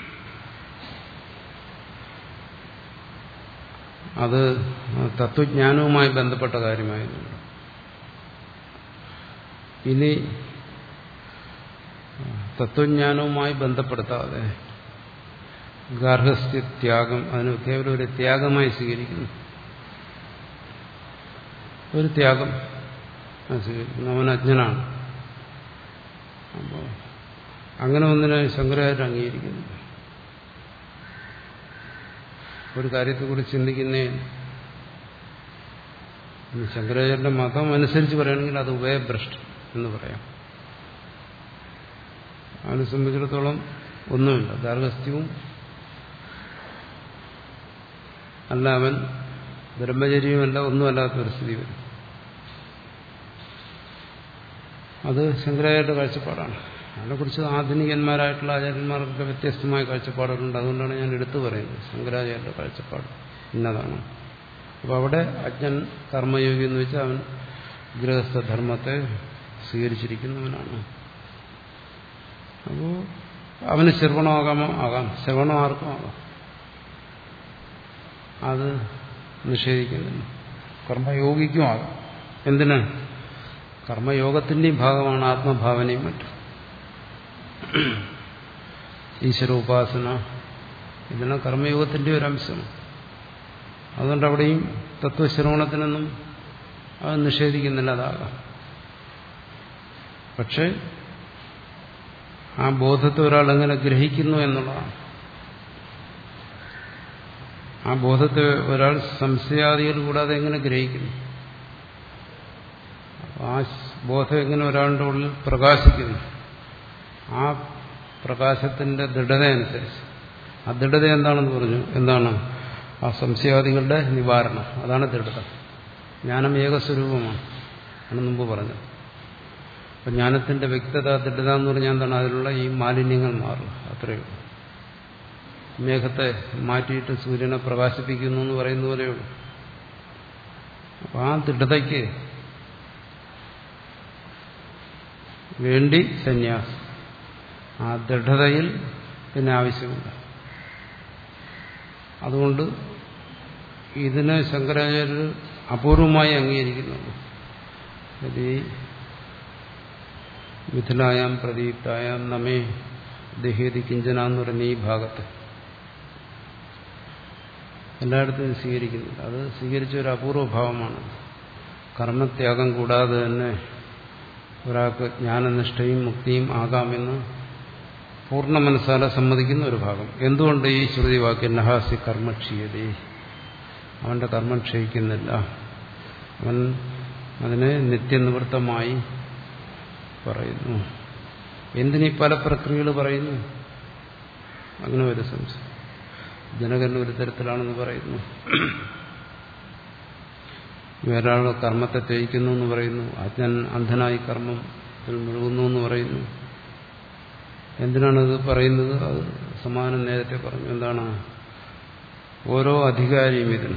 Speaker 1: അത് തത്വജ്ഞാനവുമായി ബന്ധപ്പെട്ട കാര്യമായിരുന്നു. ഇനി തത്വജ്ഞാനവുമായി ബന്ധപ്പെടുത്താതെ ഗാർഹസ്ഥ്യത്യാഗം അതിന് കേവലം ഒരു ത്യാഗമായി സ്വീകരിക്കുന്നു. ഒരു ത്യാഗം സ്വീകരിക്കുന്നു. അവൻ അജ്ഞനാണ്. അപ്പോൾ അങ്ങനെ ഒന്നിനെ ശങ്കരാചാര്യ അംഗീകരിക്കുന്നില്ല. ഒരു കാര്യത്തെക്കുറിച്ച് ചിന്തിക്കുന്നേ ശങ്കരാചാര്യന്റെ മതം അനുസരിച്ച് പറയുകയാണെങ്കിൽ അത് ഉഭയഭ്രഷ്ടം എന്ന് പറയാം. അവനെ സംബന്ധിച്ചിടത്തോളം ഒന്നുമില്ല, ഗാർഹസ്ഥ്യവും അല്ല, അവൻ ബ്രഹ്മചര്യവുമല്ല, ഒന്നുമല്ലാത്ത ഒരു സ്ഥിതി വരും. അത് ശങ്കരാചാര്യന്റെ കാഴ്ചപ്പാടാണ്. അതിനെക്കുറിച്ച് ആധുനികന്മാരായിട്ടുള്ള ആചാര്യന്മാർക്കൊക്കെ വ്യത്യസ്തമായ കാഴ്ചപ്പാടുകളുണ്ട്. അതുകൊണ്ടാണ് ഞാൻ എടുത്തു പറയുന്നത് ശങ്കരാചാര്യന്റെ കാഴ്ചപ്പാട് ഇന്നതാണ്. അപ്പോൾ അവിടെ അജ്ഞൻ കർമ്മയോഗി എന്ന് വെച്ചാൽ അവൻ ഗൃഹസ്ഥധർമ്മത്തെ സ്വീകരിച്ചിരിക്കുന്നവനാണ്. അപ്പോൾ അവന് ശ്രവണമാകാമോ? ആകാം. ശ്രവണം ആർക്കും ആകാം, അത് നിഷേധിക്കുന്നില്ല. കർമ്മയോഗിക്കും ആകാം. എന്തിന്? കർമ്മയോഗത്തിന്റെയും ഭാഗമാണ് ആത്മഭാവനയും മറ്റും. ഈശ്വരോപാസന ഇതെല്ലാം കർമ്മയോഗത്തിന്റെ ഒരു അംശമാണ്. അതുകൊണ്ട് അവിടെയും തത്വശ്രവണത്തിനൊന്നും അത് നിഷേധിക്കുന്നില്ല, അതാകാം. പക്ഷെ ആ ബോധത്തെ ഒരാൾ എങ്ങനെ ഗ്രഹിക്കുന്നു എന്നുള്ളതാണ്. ആ ബോധത്തെ ഒരാൾ സംശയാദികൾ കൂടാതെ എങ്ങനെ ഗ്രഹിക്കുന്നു, ആ ബോധം എങ്ങനെ ഒരാളുടെ ഉള്ളിൽ പ്രകാശിക്കുന്നു, ആ പ്രകാശത്തിന്റെ ദൃഢതയനുസരിച്ച്. ആ ദൃഢത എന്താണെന്ന് പറഞ്ഞു. എന്താണ്? ആ സംശയാദികളുടെ നിവാരണം. അതാണ് ദൃഢത. ജ്ഞാനം ഏകസ്വരൂപമാണ് ആണ് മുമ്പ് പറഞ്ഞത്. അപ്പം ജ്ഞാനത്തിന്റെ വ്യക്തത, ദൃഢത എന്ന് പറഞ്ഞാൽ എന്താണ്? അതിലുള്ള ഈ മാലിന്യങ്ങൾ മാറും, അത്രയേ ഉള്ളൂ. മേഘത്തെ മാറ്റിയിട്ട് സൂര്യനെ പ്രകാശിപ്പിക്കുന്നു എന്ന് പറയുന്ന പോലെയുള്ളൂ. അപ്പം ആ ദൃഢതയ്ക്ക് വേണ്ടി സന്യാസം, ആ ദൃഢതയിൽ പിന്നെ ആവശ്യമില്ല. അതുകൊണ്ട് ഇതിനെ ശങ്കരാചാര്യർ അപൂർവമായി അംഗീകരിക്കുന്നുള്ളൂ. ഈ മിഥുലായാം പ്രദീപ്തായാം നമേ ദഹേതി കിഞ്ചന എന്ന് പറയുന്ന ഈ ഭാഗത്ത് എല്ലായിടത്തും സ്വീകരിക്കുന്നില്ല. അത് സ്വീകരിച്ച ഒരു അപൂർവ ഭാവമാണ്. കർമ്മത്യാഗം കൂടാതെ തന്നെ ഒരാൾക്ക് ജ്ഞാനനിഷ്ഠയും മുക്തിയും ആകാമെന്ന് പൂർണ്ണ മനസ്സാലെ സമ്മതിക്കുന്ന ഒരു ഭാഗം. എന്തുകൊണ്ട് ഈ ശ്രുതി വാക്യം നഹാസി കർമ്മക്ഷീയതേ, അവന്റെ കർമ്മം ക്ഷയിക്കുന്നില്ല, അവൻ അതിനെ നിത്യനിവൃത്തമായി പറയുന്നു. എന്തിനീ പല പ്രക്രിയകൾ പറയുന്നു? അങ്ങനെ ഒരു സംശയം. ജനകൻ ഒരു തരത്തിലാണെന്ന് പറയുന്നു, വേറൊരാൾ കർമ്മത്തെ ത്യജിക്കുന്നു എന്ന് പറയുന്നു, അജ്ഞൻ അന്ധനായി കർമ്മത്തിൽ മുഴുകുന്നു എന്ന് പറയുന്നു. എന്തിനാണത് പറയുന്നത്? അത് സമാനം നേരത്തെ പറഞ്ഞു. എന്താണ്? ഓരോ അധികാരിയും ഇതിന്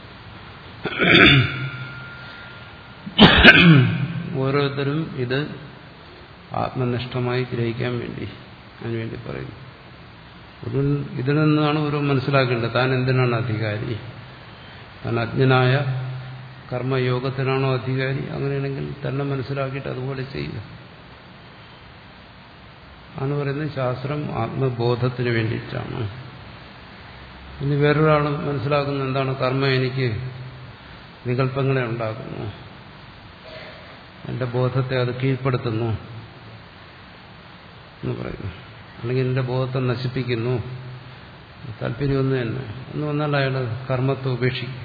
Speaker 1: ഓരോരുത്തരും ഇത് ആത്മനിഷ്ഠമായി ഗ്രഹിക്കാൻ വേണ്ടി അതിനുവേണ്ടി പറയുന്നു. ഇതിൽ നിന്നാണ് ഓരോ മനസ്സിലാക്കേണ്ടത്. താൻ എന്തിനാണ് അധികാരി? താൻ അജ്ഞനായ കർമ്മയോഗത്തിനാണോ അധികാരി? അങ്ങനെയാണെങ്കിൽ തന്നെ മനസ്സിലാക്കിയിട്ട് അതുപോലെ ചെയ്യുക ആണ് പറയുന്നത്. ശാസ്ത്രം ആത്മബോധത്തിന് വേണ്ടിയിട്ടാണ്. ഇനി വേറൊരാൾ മനസ്സിലാക്കുന്ന എന്താണ്? കർമ്മം എനിക്ക് വികല്പങ്ങളെ ഉണ്ടാക്കുന്നു, എന്റെ ബോധത്തെ അത് കീഴ്പ്പെടുത്തുന്നു എന്ന് പറയുന്നു, അല്ലെങ്കിൽ എന്റെ ബോധത്തെ നശിപ്പിക്കുന്നു, താല്പര്യമൊന്നും തന്നെ എന്ന് വന്നാൽ അയാൾ കർമ്മത്തെ ഉപേക്ഷിക്കും.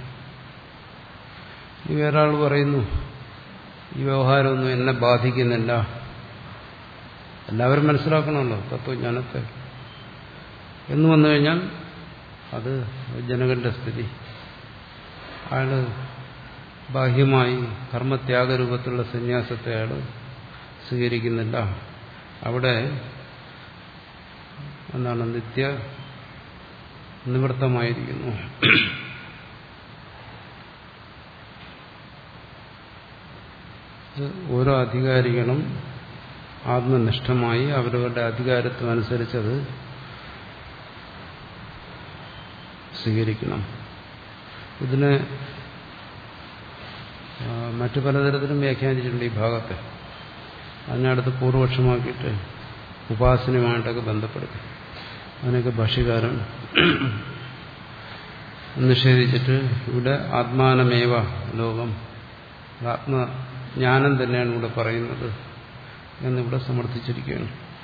Speaker 1: ഈ വേറൊരാൾ പറയുന്നു ഈ വ്യവഹാരമൊന്നും എന്നെ ബാധിക്കുന്നില്ല. എല്ലാവരും മനസ്സിലാക്കണമല്ലോ തത്വജ്ഞാനത്തെ എന്ന് വന്നു കഴിഞ്ഞാൽ അത് ജനകന്റെ സ്ഥിതി. അയാള് ബാഹ്യമായി കർമ്മത്യാഗരൂപത്തിലുള്ള സന്യാസത്തെ അയാൾ സ്വീകരിക്കുന്നില്ല. അവിടെ എന്താണ്? നിത്യ നിവൃത്തമായിരിക്കുന്നു. ഓരോ അധികാരികളും ആത്മനിഷ്ഠമായി അവരവരുടെ അധികാരത്വം അനുസരിച്ചത് സ്വീകരിക്കണം. ഇതിനെ മറ്റു പലതരത്തിലും വ്യാഖ്യാനിച്ചിട്ടുണ്ട് ഈ ഭാഗത്തെ. അതിനടുത്ത് പൂർവപക്ഷമാക്കിയിട്ട് ഉപാസനയുമായിട്ടൊക്കെ ബന്ധപ്പെടുത്തി അതിനൊക്കെ ഭാഷ്യകാരൻ നിഷേധിച്ചിട്ട് ഇവിടെ ആത്മാനമേവ ലോകം, ആത്മജ്ഞാനം തന്നെയാണ് ഇവിടെ പറയുന്നത് എന്നിവിടെ സമർത്ഥിച്ചിരിക്കുകയാണ്.